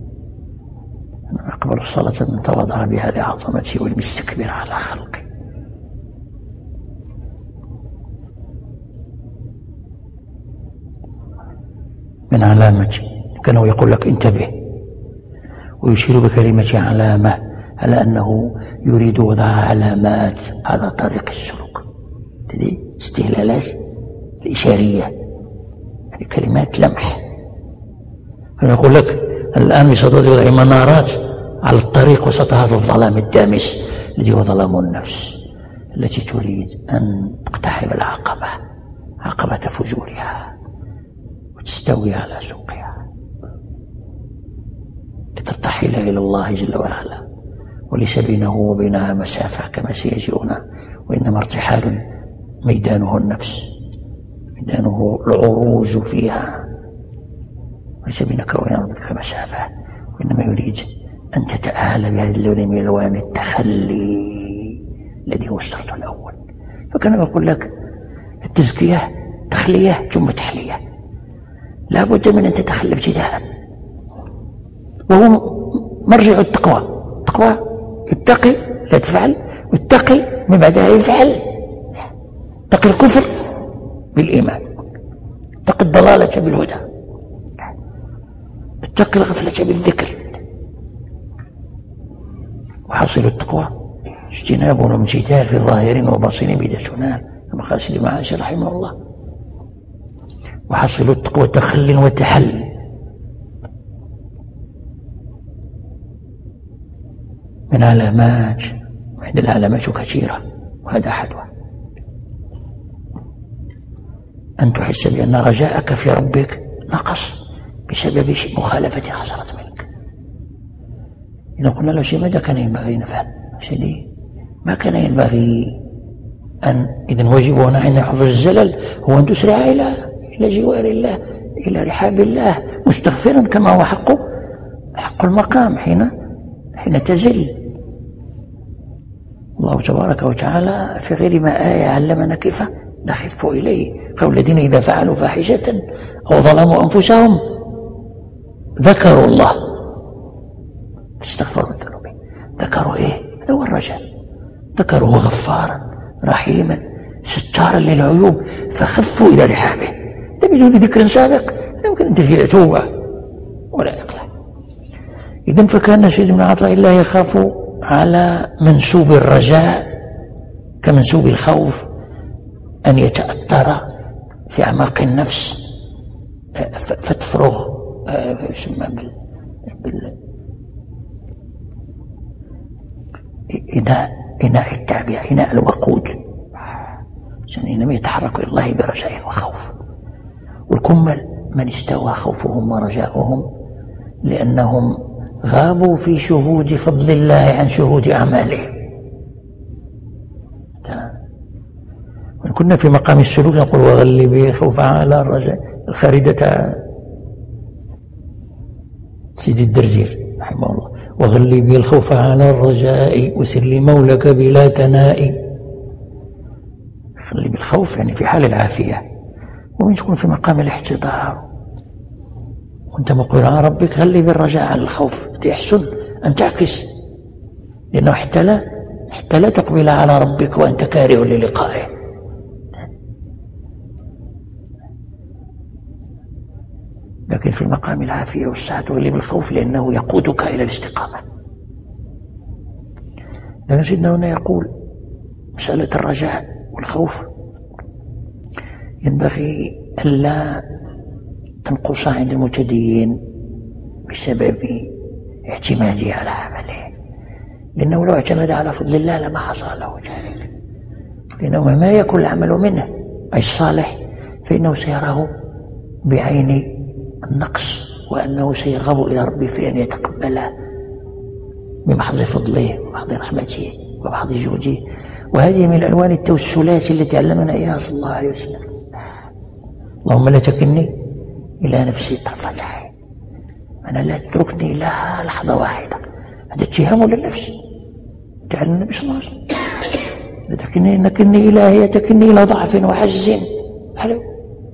أقبل الصلاة من تواضع بها لعظمته والمستكبر على خلقه. من علامة كانوا يقول لك انتبه ويشير بكلمة علامة على أنه يريد وضع علامات على طريق السلوك. تدي استهلالات الإشارية يعني كلمات لمح. أنا أقول لك الآن بصدد وضع منارات على الطريق وسط هذا الظلام الدامس الذي هو ظلام النفس التي تريد أن تقتحم العقبة عقبة فجورها وتستوي على سوقها لترتحل إلى الله جل وعلا وليس بينه وبينها مسافة كما سيجيئنا، وإنما ارتحال ميدانه النفس ميدانه العروج فيها وليس بينك وبين ربك مسافة، وإنما يريد أن تتأهل بهذه اللون من ألوان التخلي الذي هو الشرط الأول. فكان يقول لك التزكية تخلية ثم تحلية، لا بد من أن تتخلى ابتداء، وهو مرجع التقوى. التقوى اتقي لا تفعل، واتقي من بعدها يفعل. اتقي الكفر بالإيمان، اتقي الضلالة بالهدى، اتقي الغفلة بالذكر. وحاصل التقوى اجتناب وامتثال في ظاهر وباطن بلا سنان، كما قال سيدي معاشر رحمه الله. وحاصل التقوى تخل وتحل. من علامات، وعند العلامات كثيرة وهذا أحدها، أن تحس بأن رجاءك في ربك نقص بسبب مخالفة حصلت منك. إذا قلنا له شيء ماذا كان ينبغي نفعل؟ سيدي ما كان ينبغي أن إذن واجبنا أن يحفظ الزلل هو أن تسرع إلى إلى جوار الله، إلى رحاب الله، مستغفرا كما هو حقه، حق المقام حين حين تزل. الله تبارك وتعالى في غير ما آية علمنا كيف نخف إليه. قول الذين إذا فعلوا فاحشة أو ظلموا أنفسهم ذكروا الله استغفروا ذنوبهم. ذكروا إيه؟ هذا هو الرجاء. ذكروه غفارا رحيما ستارا للعيوب فخفوا إلى رحابه. بدون ذكر سابق لا يمكن أن تجد توبة ولا إقلاع. إذن فكان سيد من عطاء الله يخاف على منسوب الرجاء كمنسوب الخوف أن يتأثر في أعماق النفس فتفرغ يسمى بال بال إناء إناء التابع، إناء الوقود، إنما يتحرك إلى الله برجاء وخوف. والكمل من استوى خوفهم ورجاؤهم لأنهم غابوا في شهود فضل الله عن شهود أعمالهم. وإن كنا في مقام السلوك نقول وغلبي الخوف على الرجاء. الخاردة سيدي الدرزير رحمه الله، وغلبي الخوف على الرجاء وسر لي مولك بلا تناء. غلبي الخوف يعني في حال العافية، ومن تكون في مقام الاحتضار وانت مقبل على ربك غلبي الرجاء على الخوف. يحسن أن تعكس، لأنه حتى لا حتى لا تقبل على ربك وأنت كاره للقائه. لكن في مقام العافية والسعة تغلب الخوف لأنه يقودك إلى الاستقامة. لكن سيدنا هنا يقول مسألة الرجاء والخوف ينبغي ألا تنقص عند المتدين بسبب اعتماده على عمله، لأنه لو اعتمد على فضل الله لما حصل له ذلك. لأنه ما يكون العمل منه أي الصالح فإنه سيراه بعين النقص، وأنه سيرغب إلى ربه في أن يتقبله بمحض فضله ومحض رحمته ومحض جوده. وهذه من ألوان التوسلات التي علمنا إياها صلى الله عليه وسلم. اللهم لا تكلني إلى نفسي طرفة عين، أنا لا تتركني لها لحظة واحدة. هذا اتهام للنفس جعل النبي صلى الله عليه وسلم لا تكلني نكلني إلهي تكلني إلى ضعف وعجز. حلو.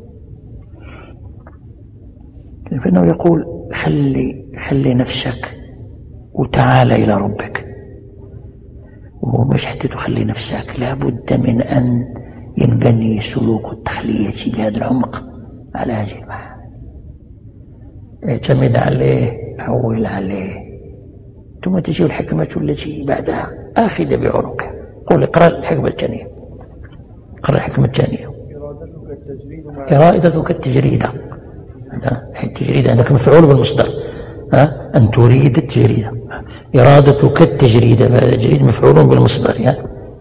فإنه يقول خلي خلي نفسك وتعال إلى ربك. وهو مش حتى تخلي نفسك، لا بد من أن ينبني سلوك التخلية بهذا العمق على هذه المعنى. اعتمد عليه، عول عليه، ثم تجي الحكمة التي بعدها آخذ بعنقه. قول اقرأ الحكمة الثانية، اقرأ الحكمة الثانية. إرادتك التجريد. هذا التجريد عندك مفعول بالمصدر، ها أن تريد التجريد. إرادتك التجريد، هذا التجريد مفعول بالمصدر. ها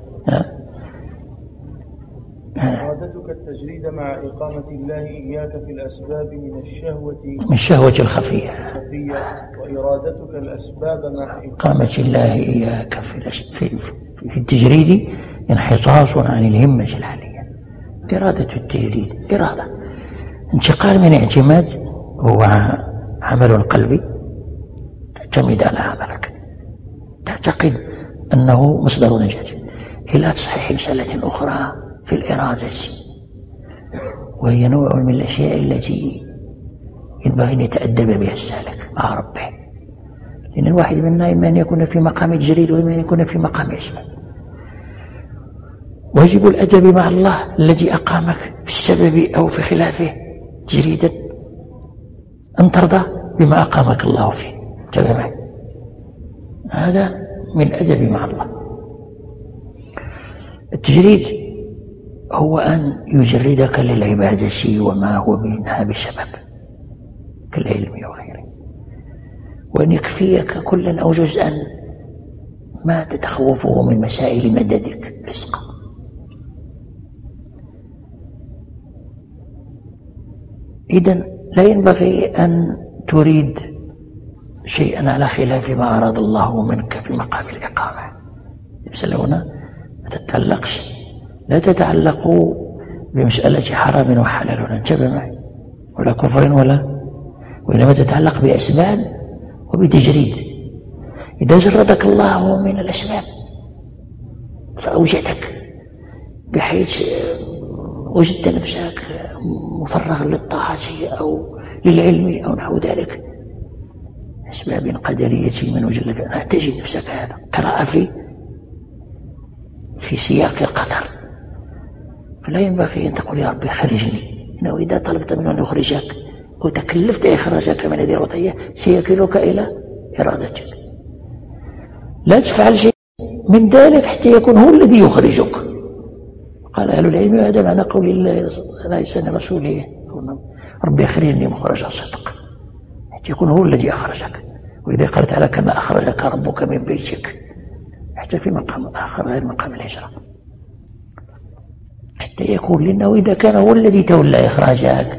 إرادتك التجريد مع إقامة الله إياك في الأسباب من الشهوة من الشهوة الخفية، وإرادتك الأسباب مع إقامة الله إياك في, في, في التجريد انحطاط عن الهمة العالية. إرادة التجريد إرادة انتقال من اعتماد هو عمل قلبي تعتمد على عملك، تعتقد أنه مصدر نجاة. إلى تصحيح مسألة أخرى في الإرادة، وهي نوع من الأشياء التي ينبغي أن يتأدب بها السالك مع ربه، لأن الواحد منا إما أن يكون في مقام تجريد وإما أن يكون في مقام أسباب. واجب الأدب مع الله الذي أقامك في السبب أو في خلافه تجريدا أن ترضى بما أقامك الله فيه. تمام، هذا من أدب مع الله. التجريد هو أن يجردك للعبادة وما هو منها بسبب كالعلم وغيره، وأن يكفيك كلا أو جزءا ما تتخوفه من مسائل مددك رزقا. إذن لا ينبغي أن تريد شيئا على خلاف ما أراد الله منك في مقام الإقامة. المسألة هنا ما تتعلقش، لا تتعلق بمسألة حرام وحلال، انتبه معي، ولا كفر ولا، وإنما تتعلق بأسباب وبتجريد. إذا جردك الله من الأسباب فأوجدك بحيث وجدت نفسك مفرغ للطاعة أو للعلم أو نحو ذلك، أسباب قدرية من وجل فيها، تجد نفسك هذا قراءة في في سياق القدر. فلا ينبغي أن تقول يا ربي خرجني، إنه إذا طلبت منه أن يخرجك وتكلفت إخراجك من هذه الوضعية سيكلك إلى إرادتك. لا تفعل شيء من ذلك حتى يكون هو الذي يخرجك. قال أهل العلم هذا معنى قول الله على لسان رسوله ربي أخرجني مخرج صدق، حتى يكون هو الذي أخرجك. وإذا قال تعالى كما أخرجك ربك من بيتك، حتى في مقام آخر غير مقام الهجرة، حتى يكون لأنه إذا كان هو الذي تولى إخراجك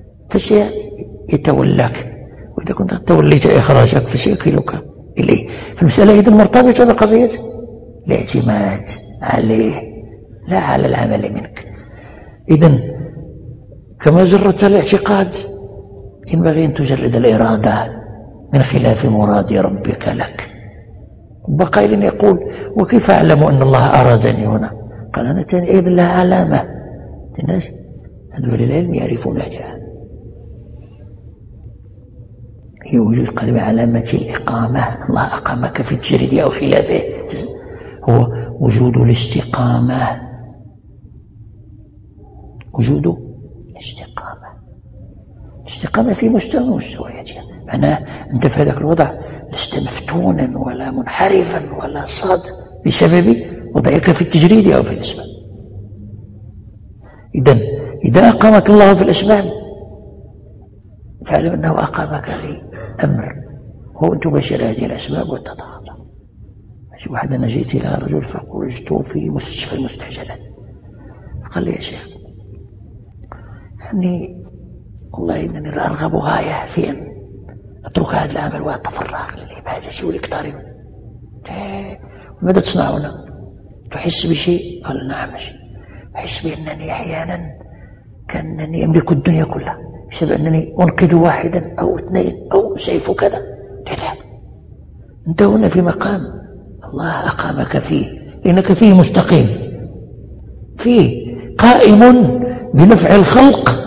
فسيتولاك، وإذا كنت توليت إخراجك فسيكلك إليه. فالمسألة إذن مرتبطة بقضية الاعتماد عليه لا على العمل منك. إذن كما جردت الاعتقاد ينبغي أن تجرد الإرادة من خلاف مراد ربك لك. بقائل يقول وكيف أعلم أن الله أرادني هنا؟ قال أنا إذن لها علامة. الناس هذول العلم يعرفون هذا، هي وجود قلب علامة الإقامة. الله أقامك في التجريد أو خلافه، هو وجود الاستقامة، وجود الاستقامة. الاستقامة في مستوى مستوياتها، معناه أنت في هذاك الوضع لست مفتونا ولا منحرفا ولا صاد بسبب وضعك في التجريد أو في الأسباب. إذن إذا أقامك الله في الأسباب فاعلم أنه أقامك لأمر هو أن تبشر هذه الأسباب وتتعاطى. واحد أنا جيت إلى رجل فخرجت في مستشفى المستعجلات، قال لي يا شيخ يعني والله إنني أرغب غاية في أن أترك هذا العمل وأتفرغ للعبادة والإكثار منه. ماذا تصنع هنا؟ تحس بشيء؟ قال نعم. أحس بأنني أحيانا كأنني أملك الدنيا كلها بسبب أنني أنقذ واحدا أو اثنين أو سيف كذا. لا، أنت هنا في مقام الله أقامك فيه، لأنك فيه مستقيم، فيه قائم بنفع الخلق.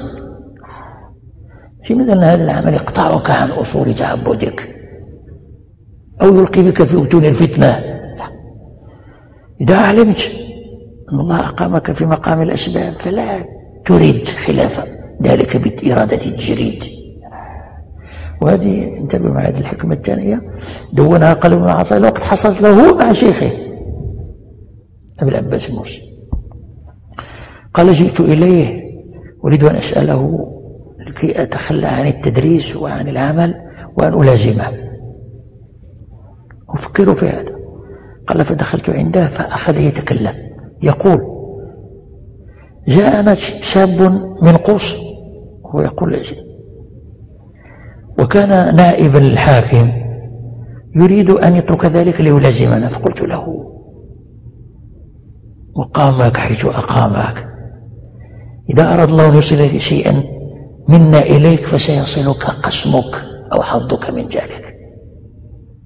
في مثل هذا العمل يقطعك عن أصول تعبدك أو يلقي بك في أتون الفتنة. لا. إذا علمت أن الله أقامك في مقام الأسباب فلا تريد خلاف ذلك بإرادة التجريد. وهذه انتبه مع هذه الحكمة الثانية دونها قلب بن عطاء الوقت حصلت له مع شيخه أبي العباس المرسي. قال جئت إليه أريد أن أسأله لكي أتخلى عن التدريس وعن العمل وأن ألازمه، أفكر في هذا. قال فدخلت عنده فأخذ يتكلم يقول جاءنا شاب من قوس، هو يقول أجل، وكان نائبا للحاكم يريد أن يترك ذلك ليلازمنا. فقلت له مقامك حيث أقامك، إذا أراد الله أن يصل شيئا منا إليك فسيصلك قسمك أو حظك من ذلك.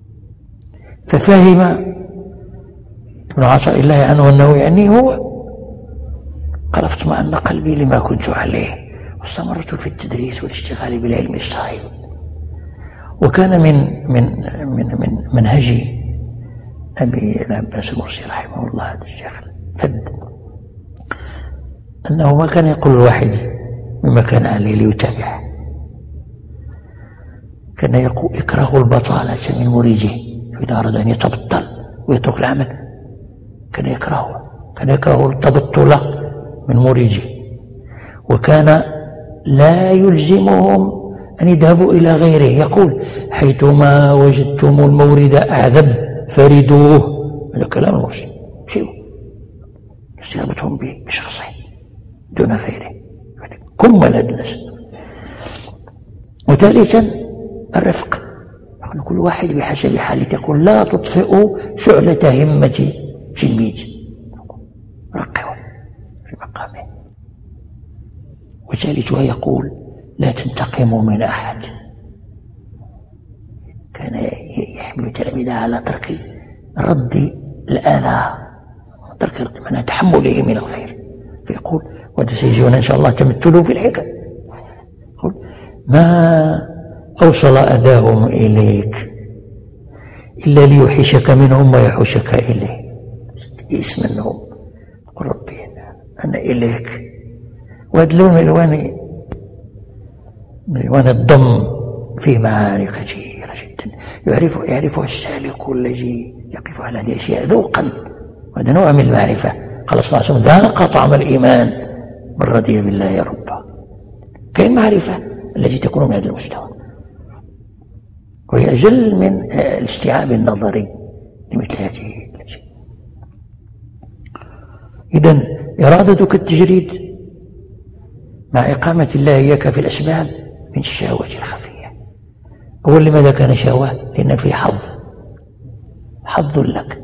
ففهم ابن عطاء الله عنه أنه يعني هو قال اطمأن قلبي لما كنت عليه، واستمرت في التدريس والاشتغال بالعلم الصحيح. وكان من من من من منهج أبي العباس المرسي رحمه الله هذا الشيخ فد أنه ما كان يقول الواحد مما كان عليه ليتابعه، كان يقول يكره البطالة من مريجه إذا أراد أن يتبطل ويترك العمل، كان يكره كان يكره التبطل من مريجه. وكان لا يلزمهم أن يذهبوا إلى غيره، يقول حيثما وجدتم المورد أعذب فردوه. هذا كلام المرسي، شيء استجابتهم بشخصه دون غيره، كمل هذا الناس. وثالثا الرفق، كل واحد بحسب حاله، يقول لا تطفئوا شعلة همة تلميذ، رقوا في مقامه. وثالثها يقول لا تنتقموا من أحد، كان يحمل تلاميذه على ترك رد الأذى، ترك من تحمله من الخير. فيقول وهذا سيجينا إن شاء الله تمثله في الحكم، يقول ما أوصل أذاهم إليك إلا ليوحشك منهم ويحوشك إليه، اسم منهم. قل ربي أنا إليك. وهذا اللون من الوان من الوان الضم في معاني كثيرة جدا يعرف يعرفها السالك الذي يقف على هذه الأشياء ذوقا، وهذا نوع من المعرفة. قال صلى الله عليه وسلم ذاق طعم الإيمان من رضي بالله ربا. كاين معرفة التي تكون من هذا المستوى، وهي أجل من الاستيعاب النظري لمثل هذه الأشياء. إذن إرادتك التجريد مع إقامة الله إياك في الأسباب من الشهوات الخفية. أول لماذا كان شهوة؟ لأن في حظ حظ لك،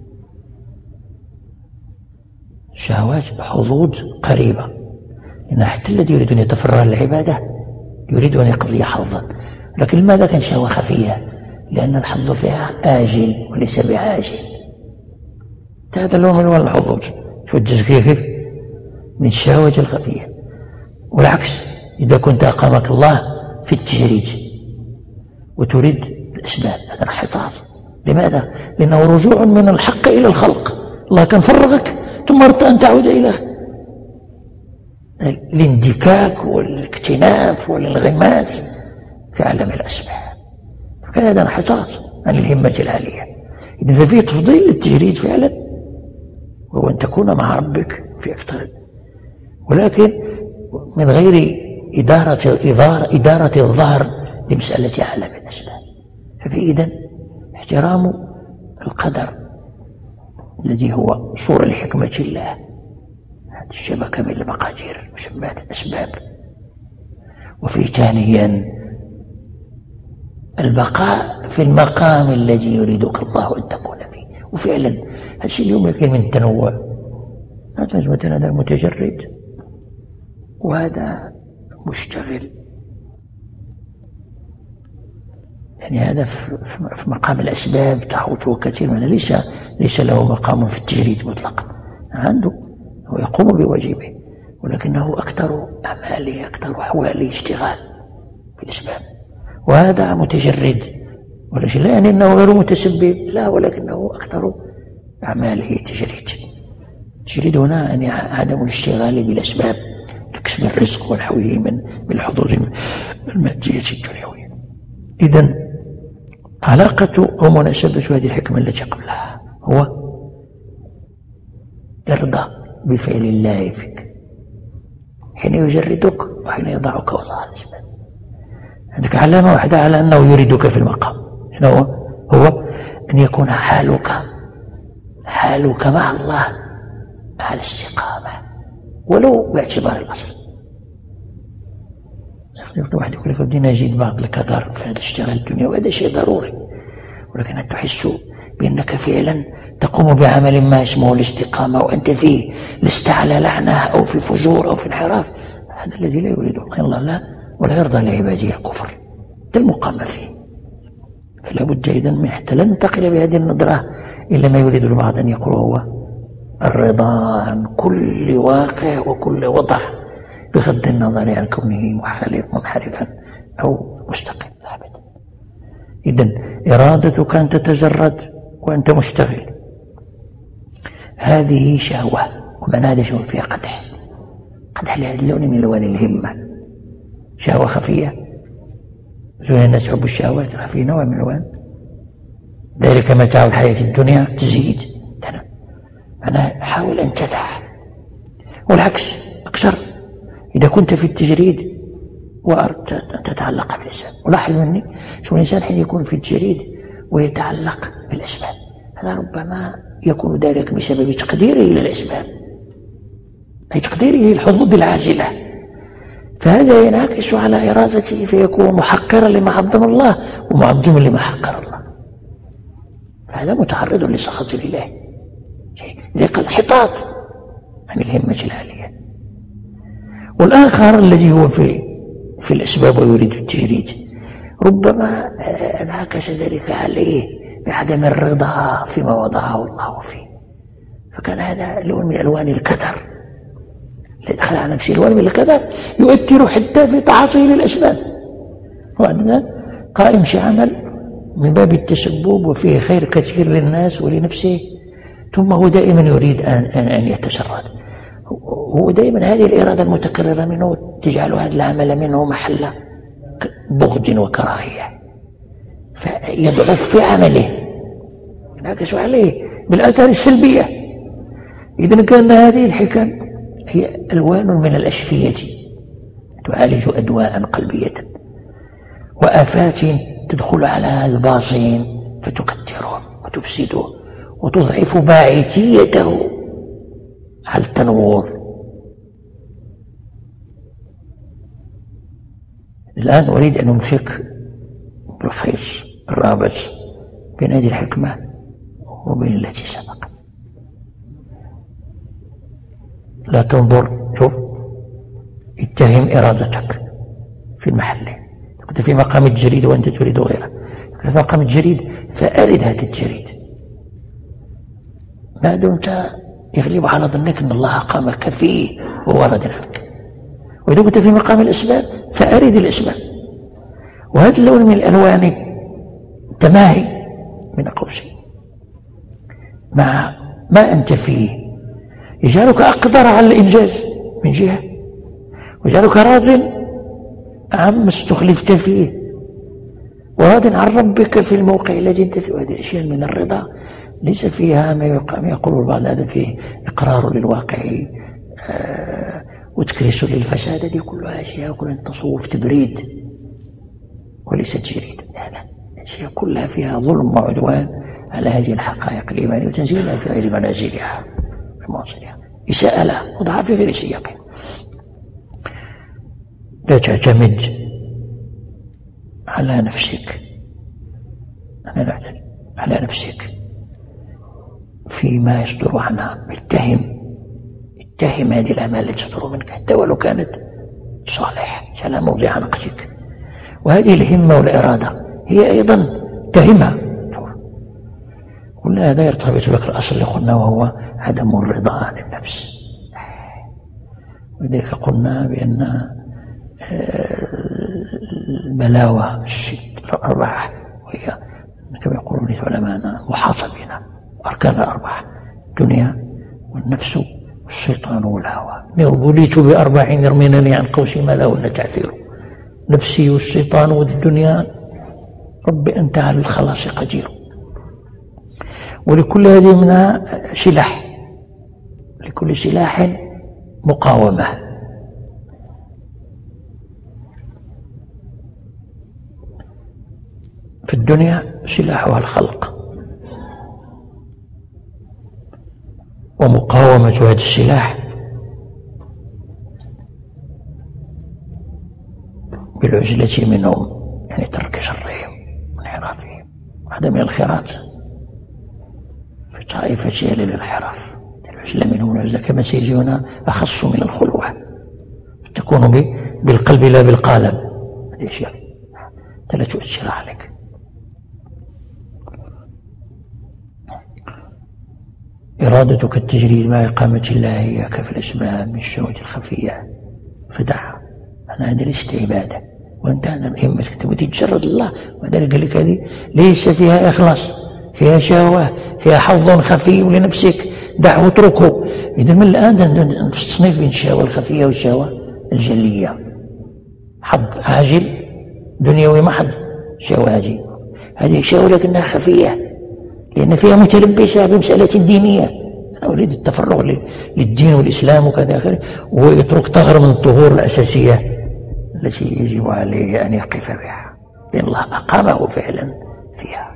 شهوات حظوظ قريبة، لأن حتى الذي يريد أن يتفرغ للعبادة يريد أن يقضي حظا. لكن لماذا كان شهوة خفية؟ لأن الحظ فيها آجل وليس بعاجل. هذا اللون من الحظوظ، شو التزكية كيف من الشهوات الخفية. والعكس إذا كنت أقامك الله في التجريد وتريد الأسباب، هذا انحطاط. لماذا؟ لأنه رجوع من الحق إلى الخلق. الله كان فرغك ثم أردت أن تعود إلى الاندكاك والاكتناف والانغماس في عالم الأسباب، فكان هذا انحطاط عن الهمة العالية. إذن ففيه تفضيل للتجريد فعلا، وهو أن تكون مع ربك في أكثر، ولكن من غير إدارة, إدارة, إدارة الظهر لمسألة عالم الأسباب. ففي إذن احترام القدر الذي هو صورة لحكمة الله، هذه الشبكة من المقادير مسمات الأسباب. وفي ثانيا البقاء في المقام الذي يريدك الله أن تكون فيه. وفعلا هذا الشيء اليوم يذكر من التنوع، هذا مثلا هذا متجرد وهذا مشتغل، يعني هذا في مقام الأسباب تحوطه كثير من ليس ليس له مقام في التجريد مطلقا، عنده هو يقوم بواجبه، ولكنه أكثر أعماله أكثر أحواله اشتغال في الأسباب. وهذا متجرد، ولكن لا يعني أنه غير متسبب، لا، ولكنه أكثر أعماله تجريد. التجريد هنا يعني عدم الاشتغال بالأسباب لكسب الرزق والحويه من الحظوظ المادية الدنيوية. إذن علاقة ومناسبة هذه الحكمة التي قبلها هو يرضى بفعل الله فيك حين يجردك وحين يضعك وضع الأسباب. عندك علامة واحدة على أنه يريدك في المقام، شنو هو؟ هو أن يكون حالك حالك مع الله على الاستقامة ولو باعتبار الأصل. واحد يقول لك بدينا نجد بعض الكدر في هذا الاشتغال الدنيا، وهذا شيء ضروري، ولكن أن تحس بأنك فعلا تقوم بعمل ما اسمه الاستقامة وأنت فيه لست على لعنة أو في فجور أو في انحراف. هذا الذي لا يريد الله، الله لا ولا يرضى لعباده الكفر، ده المقام فيه. فلا بد أيضا من حتى لا ننتقل بهذه النظرة إلا ما يريد البعض أن يقول هو الرضا عن كل واقع وكل وضع بغض النظر عن كونه منحرفا أو مستقيم. أبدا. إذن إرادتك أن تتجرد وأنت مشتغل هذه شهوة، ومن هذا شهوة فيها قدح، قدح لهذا اللون من ألوان الهمة، شهوة خفية. زين الناس يحبوا الشهوات الخفية، نوع من ألوان ذلك متاع الحياة الدنيا تزيد. أنا حاول أن تدع، والعكس أكثر إذا كنت في التجريد وأردت أن تتعلق بالأسباب. ولاحظ مني شو الإنسان حين يكون في التجريد ويتعلق بالأسباب، هذا ربما يكون ذلك بسبب تقديره للأسباب، أي تقديره للحظوظ العاجلة، فهذا ينعكس على إرادته فيكون محقرا لما عظم الله ومعظما لما حقر الله، فهذا متعرض لسخط الله. ذلك الحطاط عن الهمة العالية. والآخر الذي هو في في الأسباب ويريد التجريد ربما انعكس ذلك عليه بعدم الرضا فيما وضعه الله فيه، فكان هذا لون من ألوان الكدر، دخل على نفسه لون من الكدر يؤثر حتى في تعاطيه للأسباب. وعندنا قائم شي عمل من باب التسبب وفيه خير كثير للناس ولنفسه، ثم هو دائما يريد أن, أن يتشرد. هو دائما هذه الإرادة المتكررة منه تجعل هذا العمل منه محل بغض وكراهية، فيضعف في عمله، ينعكس عليه بالآثار السلبية. إذن كان هذه الحكم هي ألوان من الأشفية تعالج أدواء قلبية وآفات تدخل على الباطن فتكتره وتفسده وتضعف باعثيته على التنور. الآن أريد أن أمسك بالخيط الرابط بين هذه الحكمة وبين التي سبقت. لا تنظر، شوف، اتهم إرادتك في المحل. كنت في مقام الجريد وأنت تريد غيره، في مقام الجريد فأرد هذا الجريد ما دمت يغلب على ظنك أن الله قامك فيه وورد عنك. وإذا كنت في مقام الأسباب فأرد الأسباب. وهذا اللون من الألوان تماهي من قوسين مع ما أنت فيه يجعلك أقدر على الإنجاز من جهة، ويجعلك راض عما استخلفت فيه وراض عن ربك في الموقع الذي انت فيه. وهذه الأشياء من الرضا ليس فيها ما يقول البعض هذا فيه إقرار للواقع آه وتكريس للفساد. هذه كلها أشياء كلها تصوف تبريد وليست جريد. لا، الأشياء كلها فيها ظلم وعدوان على هذه الحقائق الإيمانية وتنزيلها في غير منازلها ومواصلها، إساءة لها وضعها في غير سياقها. لا تعتمد على نفسك، أنا لا أعتمد على نفسك فيما يصدر عنها. اتهم اتهم هذه الأعمال التي تصدر منك حتى ولو كانت صالح على موضع نقصك. وهذه الهمة والإرادة هي أيضا تهمة. كل هذا يرتبط بك الأصل اللي قلنا وهو عدم الرضا عن النفس. ولذلك قلنا بأن البلاوة الست الأربعة وهي كما يقولون العلماء محاطة بنا، أركان الأربعة: الدنيا والنفس والشيطان والهوى. بليت بأربع يرمينني عن قوس ما لهن تعثير: نفسي والشيطان والدنيا، رب أنت على الخلاص قدير. ولكل هذه منها سلاح، لكل سلاح مقاومة. في الدنيا سلاحها الخلق، ومقاومة هذا السلاح بالعزلة منهم، يعني ترك شرهم وانحرافهم وعدم الانخراط في طائفة أهل الانحراف. العزلة منهم، العزلة كما سيجي هنا أخص من الخلوة، تكون بالقلب لا بالقالب. هذه أشياء لا تؤثر عليك. إرادتك التجريد مع إقامة الله إياك في الأسباب من الشهوة الخفية فدعها. أنا هذا ليست عبادة، وأنت أنا بهمتك تبغى تتجرد الله، وذلك قال لك هذه ليس فيها إخلاص، فيها شهوة، فيها حظ خفي لنفسك، دعه اتركه. إذا من الآن نصنف بين الشهوة الخفية والشهوة الجلية. حظ عاجل دنيوي محض، شهوة عاجل هذه شهوة لكنها خفية لأن فيها متلبسة بمسألة دينية. أنا أريد التفرغ للدين والإسلام وكذا آخره، ويترك ثغرة من الطهور الأساسية التي يجب عليه أن يقف بها لأن الله أقامه فعلا فيها.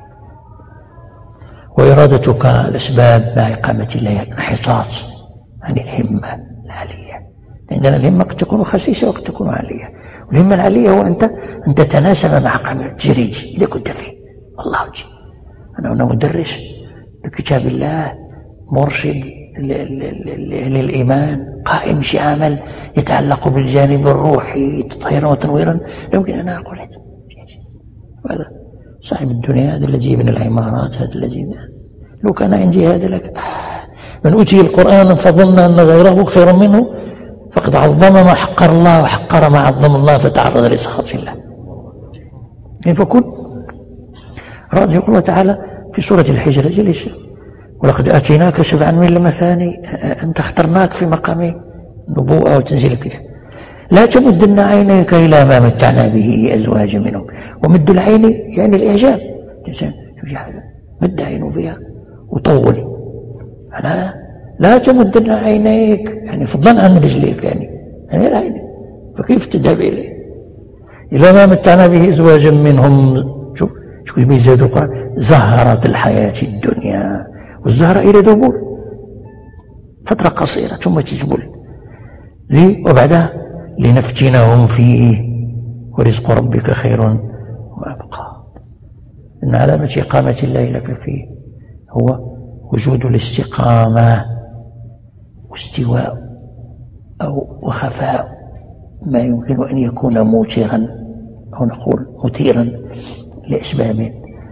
وإرادتك الأسباب مع إقامة الله انحطاط عن الهمة العالية. عندنا الهمة قد تكون خسيسة وقد تكون عالية، والهمة العالية هو أنت أن تتناسب مع قام التجريد إذا كنت فيه. والله وجه أنا هنا مدرس لكتاب الله، مرشد للإيمان، قائم شيء عمل يتعلق بالجانب الروحي تطهيرا وتنويرا، يمكن أن أقول هذا صاحب الدنيا، هذا الذي من العمارات، هذا الذي لو كان عندي هذا لك من أوتي القرآن فظن أن غيره خير منه فقد عظم ما حقر الله وحقر ما عظم الله فتعرض لسخط الله. فكن رأى يقول الله تعالى في سورة الحجر جلس ولقد آتيناك سبعا من المثاني، أنت اخترناك في مقام نبوءة وتنزيل الكتاب. لا تمدن عينيك إلى ما متعنا به أزواجا منهم. ومد العين يعني الإعجاب، الإنسان مد عينه فيها وطول. أنا لا تمدن عينيك يعني فضلا عن رجليك، يعني يعني العين، فكيف تذهب إليه إلى ما متعنا به أزواجا منهم. شوف شوف بيزيد القرآن، زهرة الحياة الدنيا، والزهرة إلى دبول فترة قصيرة ثم تجبل لي وبعدها لنفتنهم فيه ورزق ربك خير وأبقى. إن علامة إقامة الله لك فيه هو وجود الاستقامة واستواء أو وخفاء ما يمكن أن يكون موترا أو نقول مثيرا لأسباب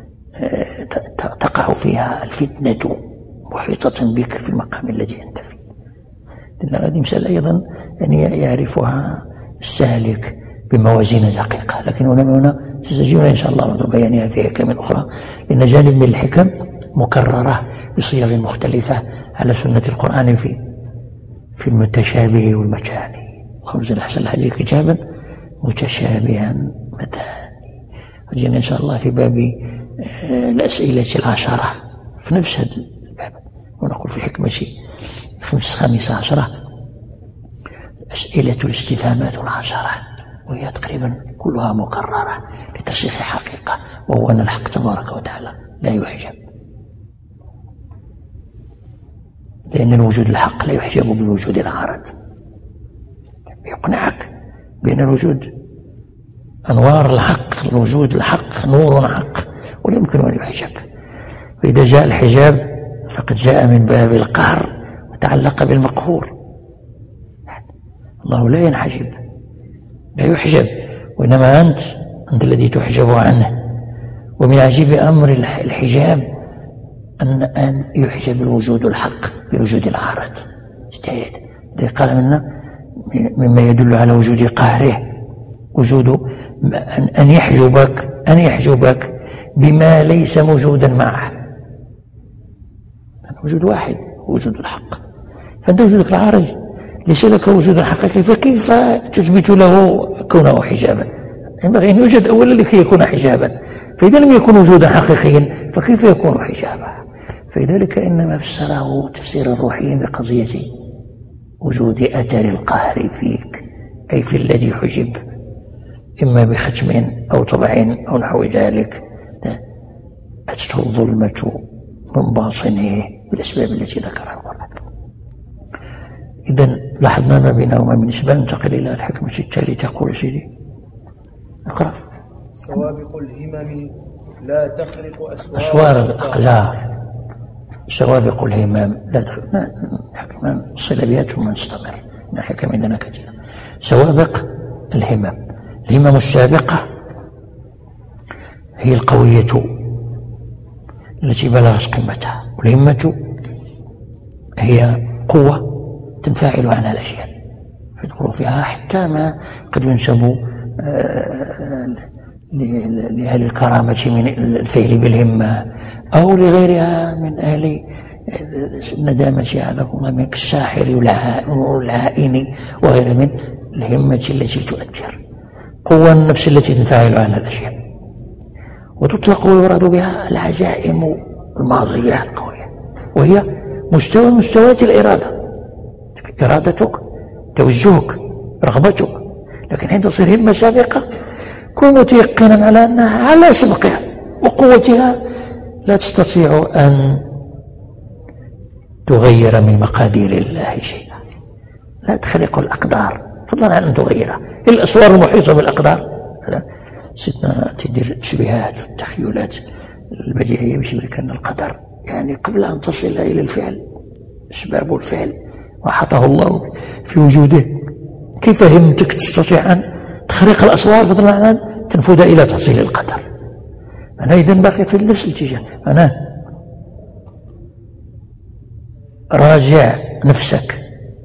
تقع فيها الفتنة محيطة بك في المقام الذي أنت فيه. هذه مسألة أيضا يعني يعرفها السالك بموازين دقيقة، لكن هنا هنا ستجدون إن شاء الله بعض بيانها في حكم أخرى، لأن جانب من الحكم مكررة بصيغ مختلفة على سنة القرآن في في المتشابه والمتاني. وأنزل أحسن الحديث كتابا متشابها متاني. وجينا إن شاء الله في باب الأسئلة العشرة في نفس هذا الباب، ونقول في الحكمة خمس خامسة عشرة أسئلة الاستفهامات العشرة، وهي تقريبا كلها مكررة لترسيخ حقيقة، وهو أن الحق تبارك وتعالى لا يحجب، لأن الوجود الحق لا يحجب بالوجود العارض. يقنعك بأن الوجود أنوار الحق، الوجود الحق نور حق ولا يمكن أن يحجب. فإذا جاء الحجاب فقد جاء من باب القهر وتعلق بالمقهور. الله لا ينحجب لا يحجب، وإنما أنت أنت الذي تحجب عنه. ومن عجيب أمر الحجاب أن أن يحجب الوجود الحق بوجود العارض. اجتهد قال منا مما يدل على وجود قهره وجود أن يحجبك أن يحجبك بما ليس موجودا معه. وجود واحد وجود الحق، فأنت وجودك العارض ليس لك وجود حقيقي، فكيف تثبت له كونه حجابا؟ ينبغي أن يوجد أولا لكي يكون حجابا، فإذا لم يكن وجودا حقيقيا فكيف يكون حجابا؟ فلذلك إنما فسره تفسيرا روحيا بقضية وجود أثر القهر فيك، أي في الذي حجب إما بختم أو طبع أو نحو ذلك، أتته الظلمة من باطنه بالأسباب التي ذكرها القرآن. إذن لاحظنا ما بينه وما من أسباب. ننتقل إلى الحكمة التالية. تقول سيدي اقرأ. سوابق الهمم لا تخرق أسوار, أسوار الأقدار. سوابق الهمم لا تخرق، حكمة صلة بها ثم نستمر، حكم عندنا كثير. سوابق الهمم، الهمم السابقة هي القوية التي بلغت قمتها، والهمة هي قوة تنفعل عنها الأشياء يدخل فيها حتى ما قد ينسب لأهل الكرامة من الفعل بالهمة أو لغيرها من أهل الندامة على من الساحر والعائن وغير من الهمة التي تؤثر. قوة النفس التي تنفعل عنها الأشياء. وتطلق ويراد بها العزائم الماضية القوية وهي مستوى مستويات الإرادة، إرادتك، توجهك، رغبتك، لكن حين تصير همة سابقة كن متيقنا على أنها على سبقها وقوتها لا تستطيع أن تغير من مقادير الله شيئا، لا تخلق الأقدار فضلا عن أن تغيرها. الأسوار المحيطة بالأقدار سيدنا تدير التشبيهات والتخيلات البديهية بشبه كأن القدر يعني قبل أن تصل إلى الفعل أسباب الفعل وحطه الله في وجوده، كيف همتك تستطيع أن تخرق الأسوار فضلا عن أن تنفذ إلى تحصيل القدر؟ أنا إذن باقي في نفس الاتجاه. أنا راجع نفسك،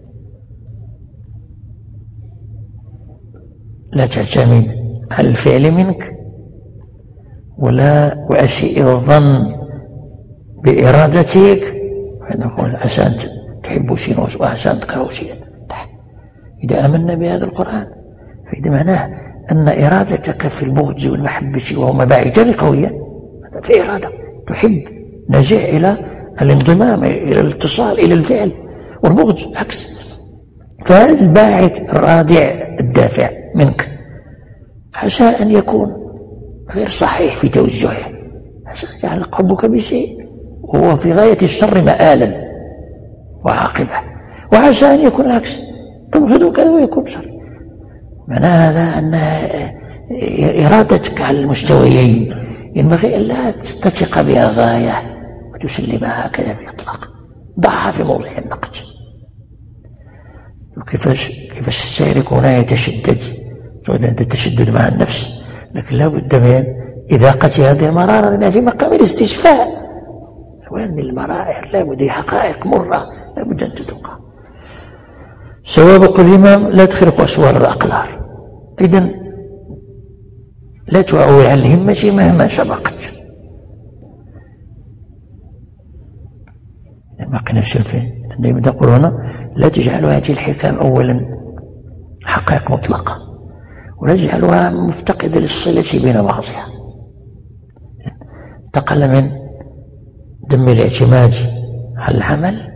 لا تعتمد على الفعل منك ولا وأسيء الظن بإرادتك، فنقول عسى أن تحبوا شيئا وعسى أن تكرهوا شيئا. إذا آمنا بهذا القرآن فإذا معناه أن إرادتك في البغض والمحبة وهما باعثان قويا، في إرادة تحب نزع إلى الانضمام إلى الاتصال إلى الفعل، والبغض عكس. فهذا الباعث الرادع الدافع منك عسى أن يكون غير صحيح في توجهه، عسى يعلق حبك بشيء وهو في غاية الشر مآلا وعاقبة، وعسى أن يكون العكس تبغض كذا ويكون شر. معنى هذا أن إرادتك على المستويين ينبغي أن لا تتفق بها غاية وتسلمها هكذا بإطلاق، ضعها في موضع النقد. وكيفاش كيفاش السائر هنا يتشدد، التشدد مع النفس، لكن لا بد من إذاقة هذه المرارة لأنها في مقام الاستشفاء. وين من المرائر لا بد، حقائق مرة لا بد أن تذوقها. سوابق الإمام لا تخرق أسوار الأقدار، إذن لا تعول على الهمة مهما سبقت. ما قلنا الشرفين دائما تقول هنا لا تجعلوا هذه الحكام أولا حقائق مطلقة ولا تجعلها مفتقدة للصلة بين بعضها. انتقل من دم الاعتماد على العمل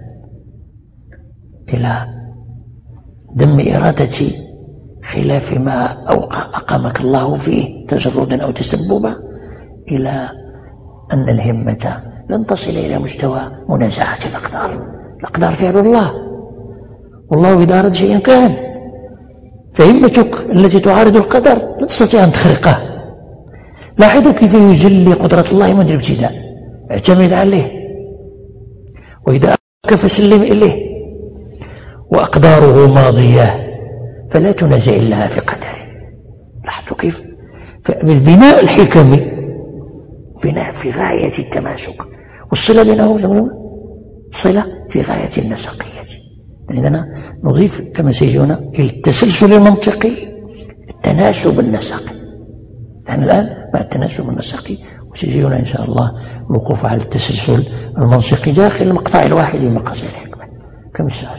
إلى دم إرادة خلاف ما أقامك الله فيه تجردا أو تسببا، إلى أن الهمة لن تصل إلى مستوى منازعة الأقدار. الأقدار فعل الله، والله إذا أراد شيئا كان، فهمتك التي تعارض القدر لا تستطيع أن تخرقه. لاحظوا كيف يجلي قدرة الله منذ الابتداء، اعتمد عليه، وإذا أراك فسلم إليه، وأقداره ماضية فلا تنازع الله في قدره. لاحظوا كيف بالبناء الحكمي بناء في غاية التماسك، والصلة بينهم صلة في غاية النسقية. لأننا نضيف كما سيجونا إلى التسلسل المنطقي التناسب النسقي. نحن الآن مع التناسب النسقي، وسيجينا إن شاء الله الوقوف على التسلسل المنطقي داخل المقطع الواحد من مقاصد الحكمة. كم الساعة؟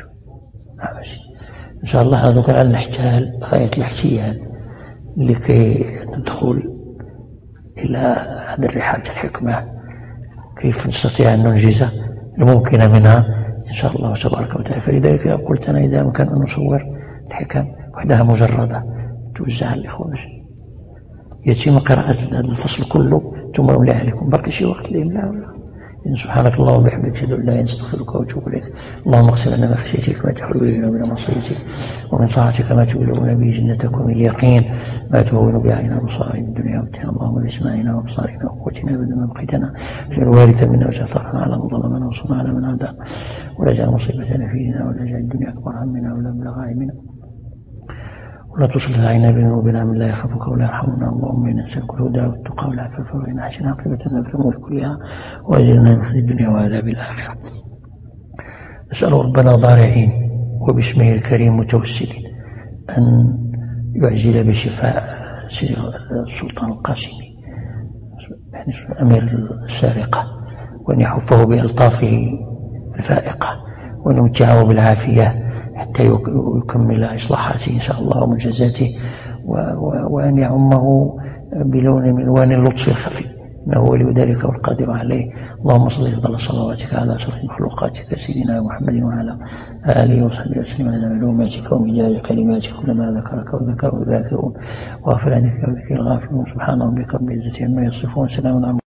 إن شاء الله هذا كان نحتاج غاية الاحتيال لكي ندخل إلى هذا الرحاب الحكمة، كيف نستطيع أن ننجز الممكن منها إن شاء الله تبارك وتعالى. فلذلك قلت أنا إذا أمكن أن نصور الحكم وحدها مجردة توزع على الإخوة يتم قراءة هذا الفصل كله ثم أملأ عليكم. بقي شيء وقت لإملاء ولا؟ إن سبحانك اللهم وبحمدك أشهد أن لا إله إلا أنت أستغفرك وأتوب إليك. اللهم اغفر لنا من خشيتك ما تحول بنا وبين معصيتك، ومن طاعتك ما تبلغنا به جنتك، ومن اليقين ما تهون به علينا مصائب الدنيا، ومتعنا اللهم بأسماعنا وأبصارنا وقوتنا أبدا ما بقيتنا، واجعل الوارث منا واجعل ثأرنا على من ظلمنا وانصرنا على من عادانا، ولا تجعل مصيبتنا في ديننا، ولا تجعل الدنيا أكبر همنا ولا مبلغ علمنا، ولا تسلط علينا بذنوبنا من لا يخافك ولا يرحمنا. اللهم إنا نسألك الهدى والتقى والعفاف والغنى، أحسن عاقبتنا في الأمور كلها، وأجرنا من خزي الدنيا وعذاب الآخرة. نسأل ربنا ضارعين وباسمه الكريم متوسلين أن يعجل بشفاء سيد السلطان القاسمي يعني أمير السارقة، وأن يحفه بألطافه الفائقة، وأن يمتعه بالعافية حتى يكمل إصلاحاته إن شاء الله ومنجزاته، وأن يعمه بلون من ألوان اللطف الخفي، إنه ولي ذلك والقادر عليه. اللهم صل وسلم صلواتك على أشرف مخلوقاتك سيدنا محمد وعلى آله وصحبه وسلم على معلوماتك ومجال كلماتك كلما ذكرك وذكره الذاكرون وغفر عنك وذكر الغافلون. سبحان ربك رب العزة عما يصفون، سلام على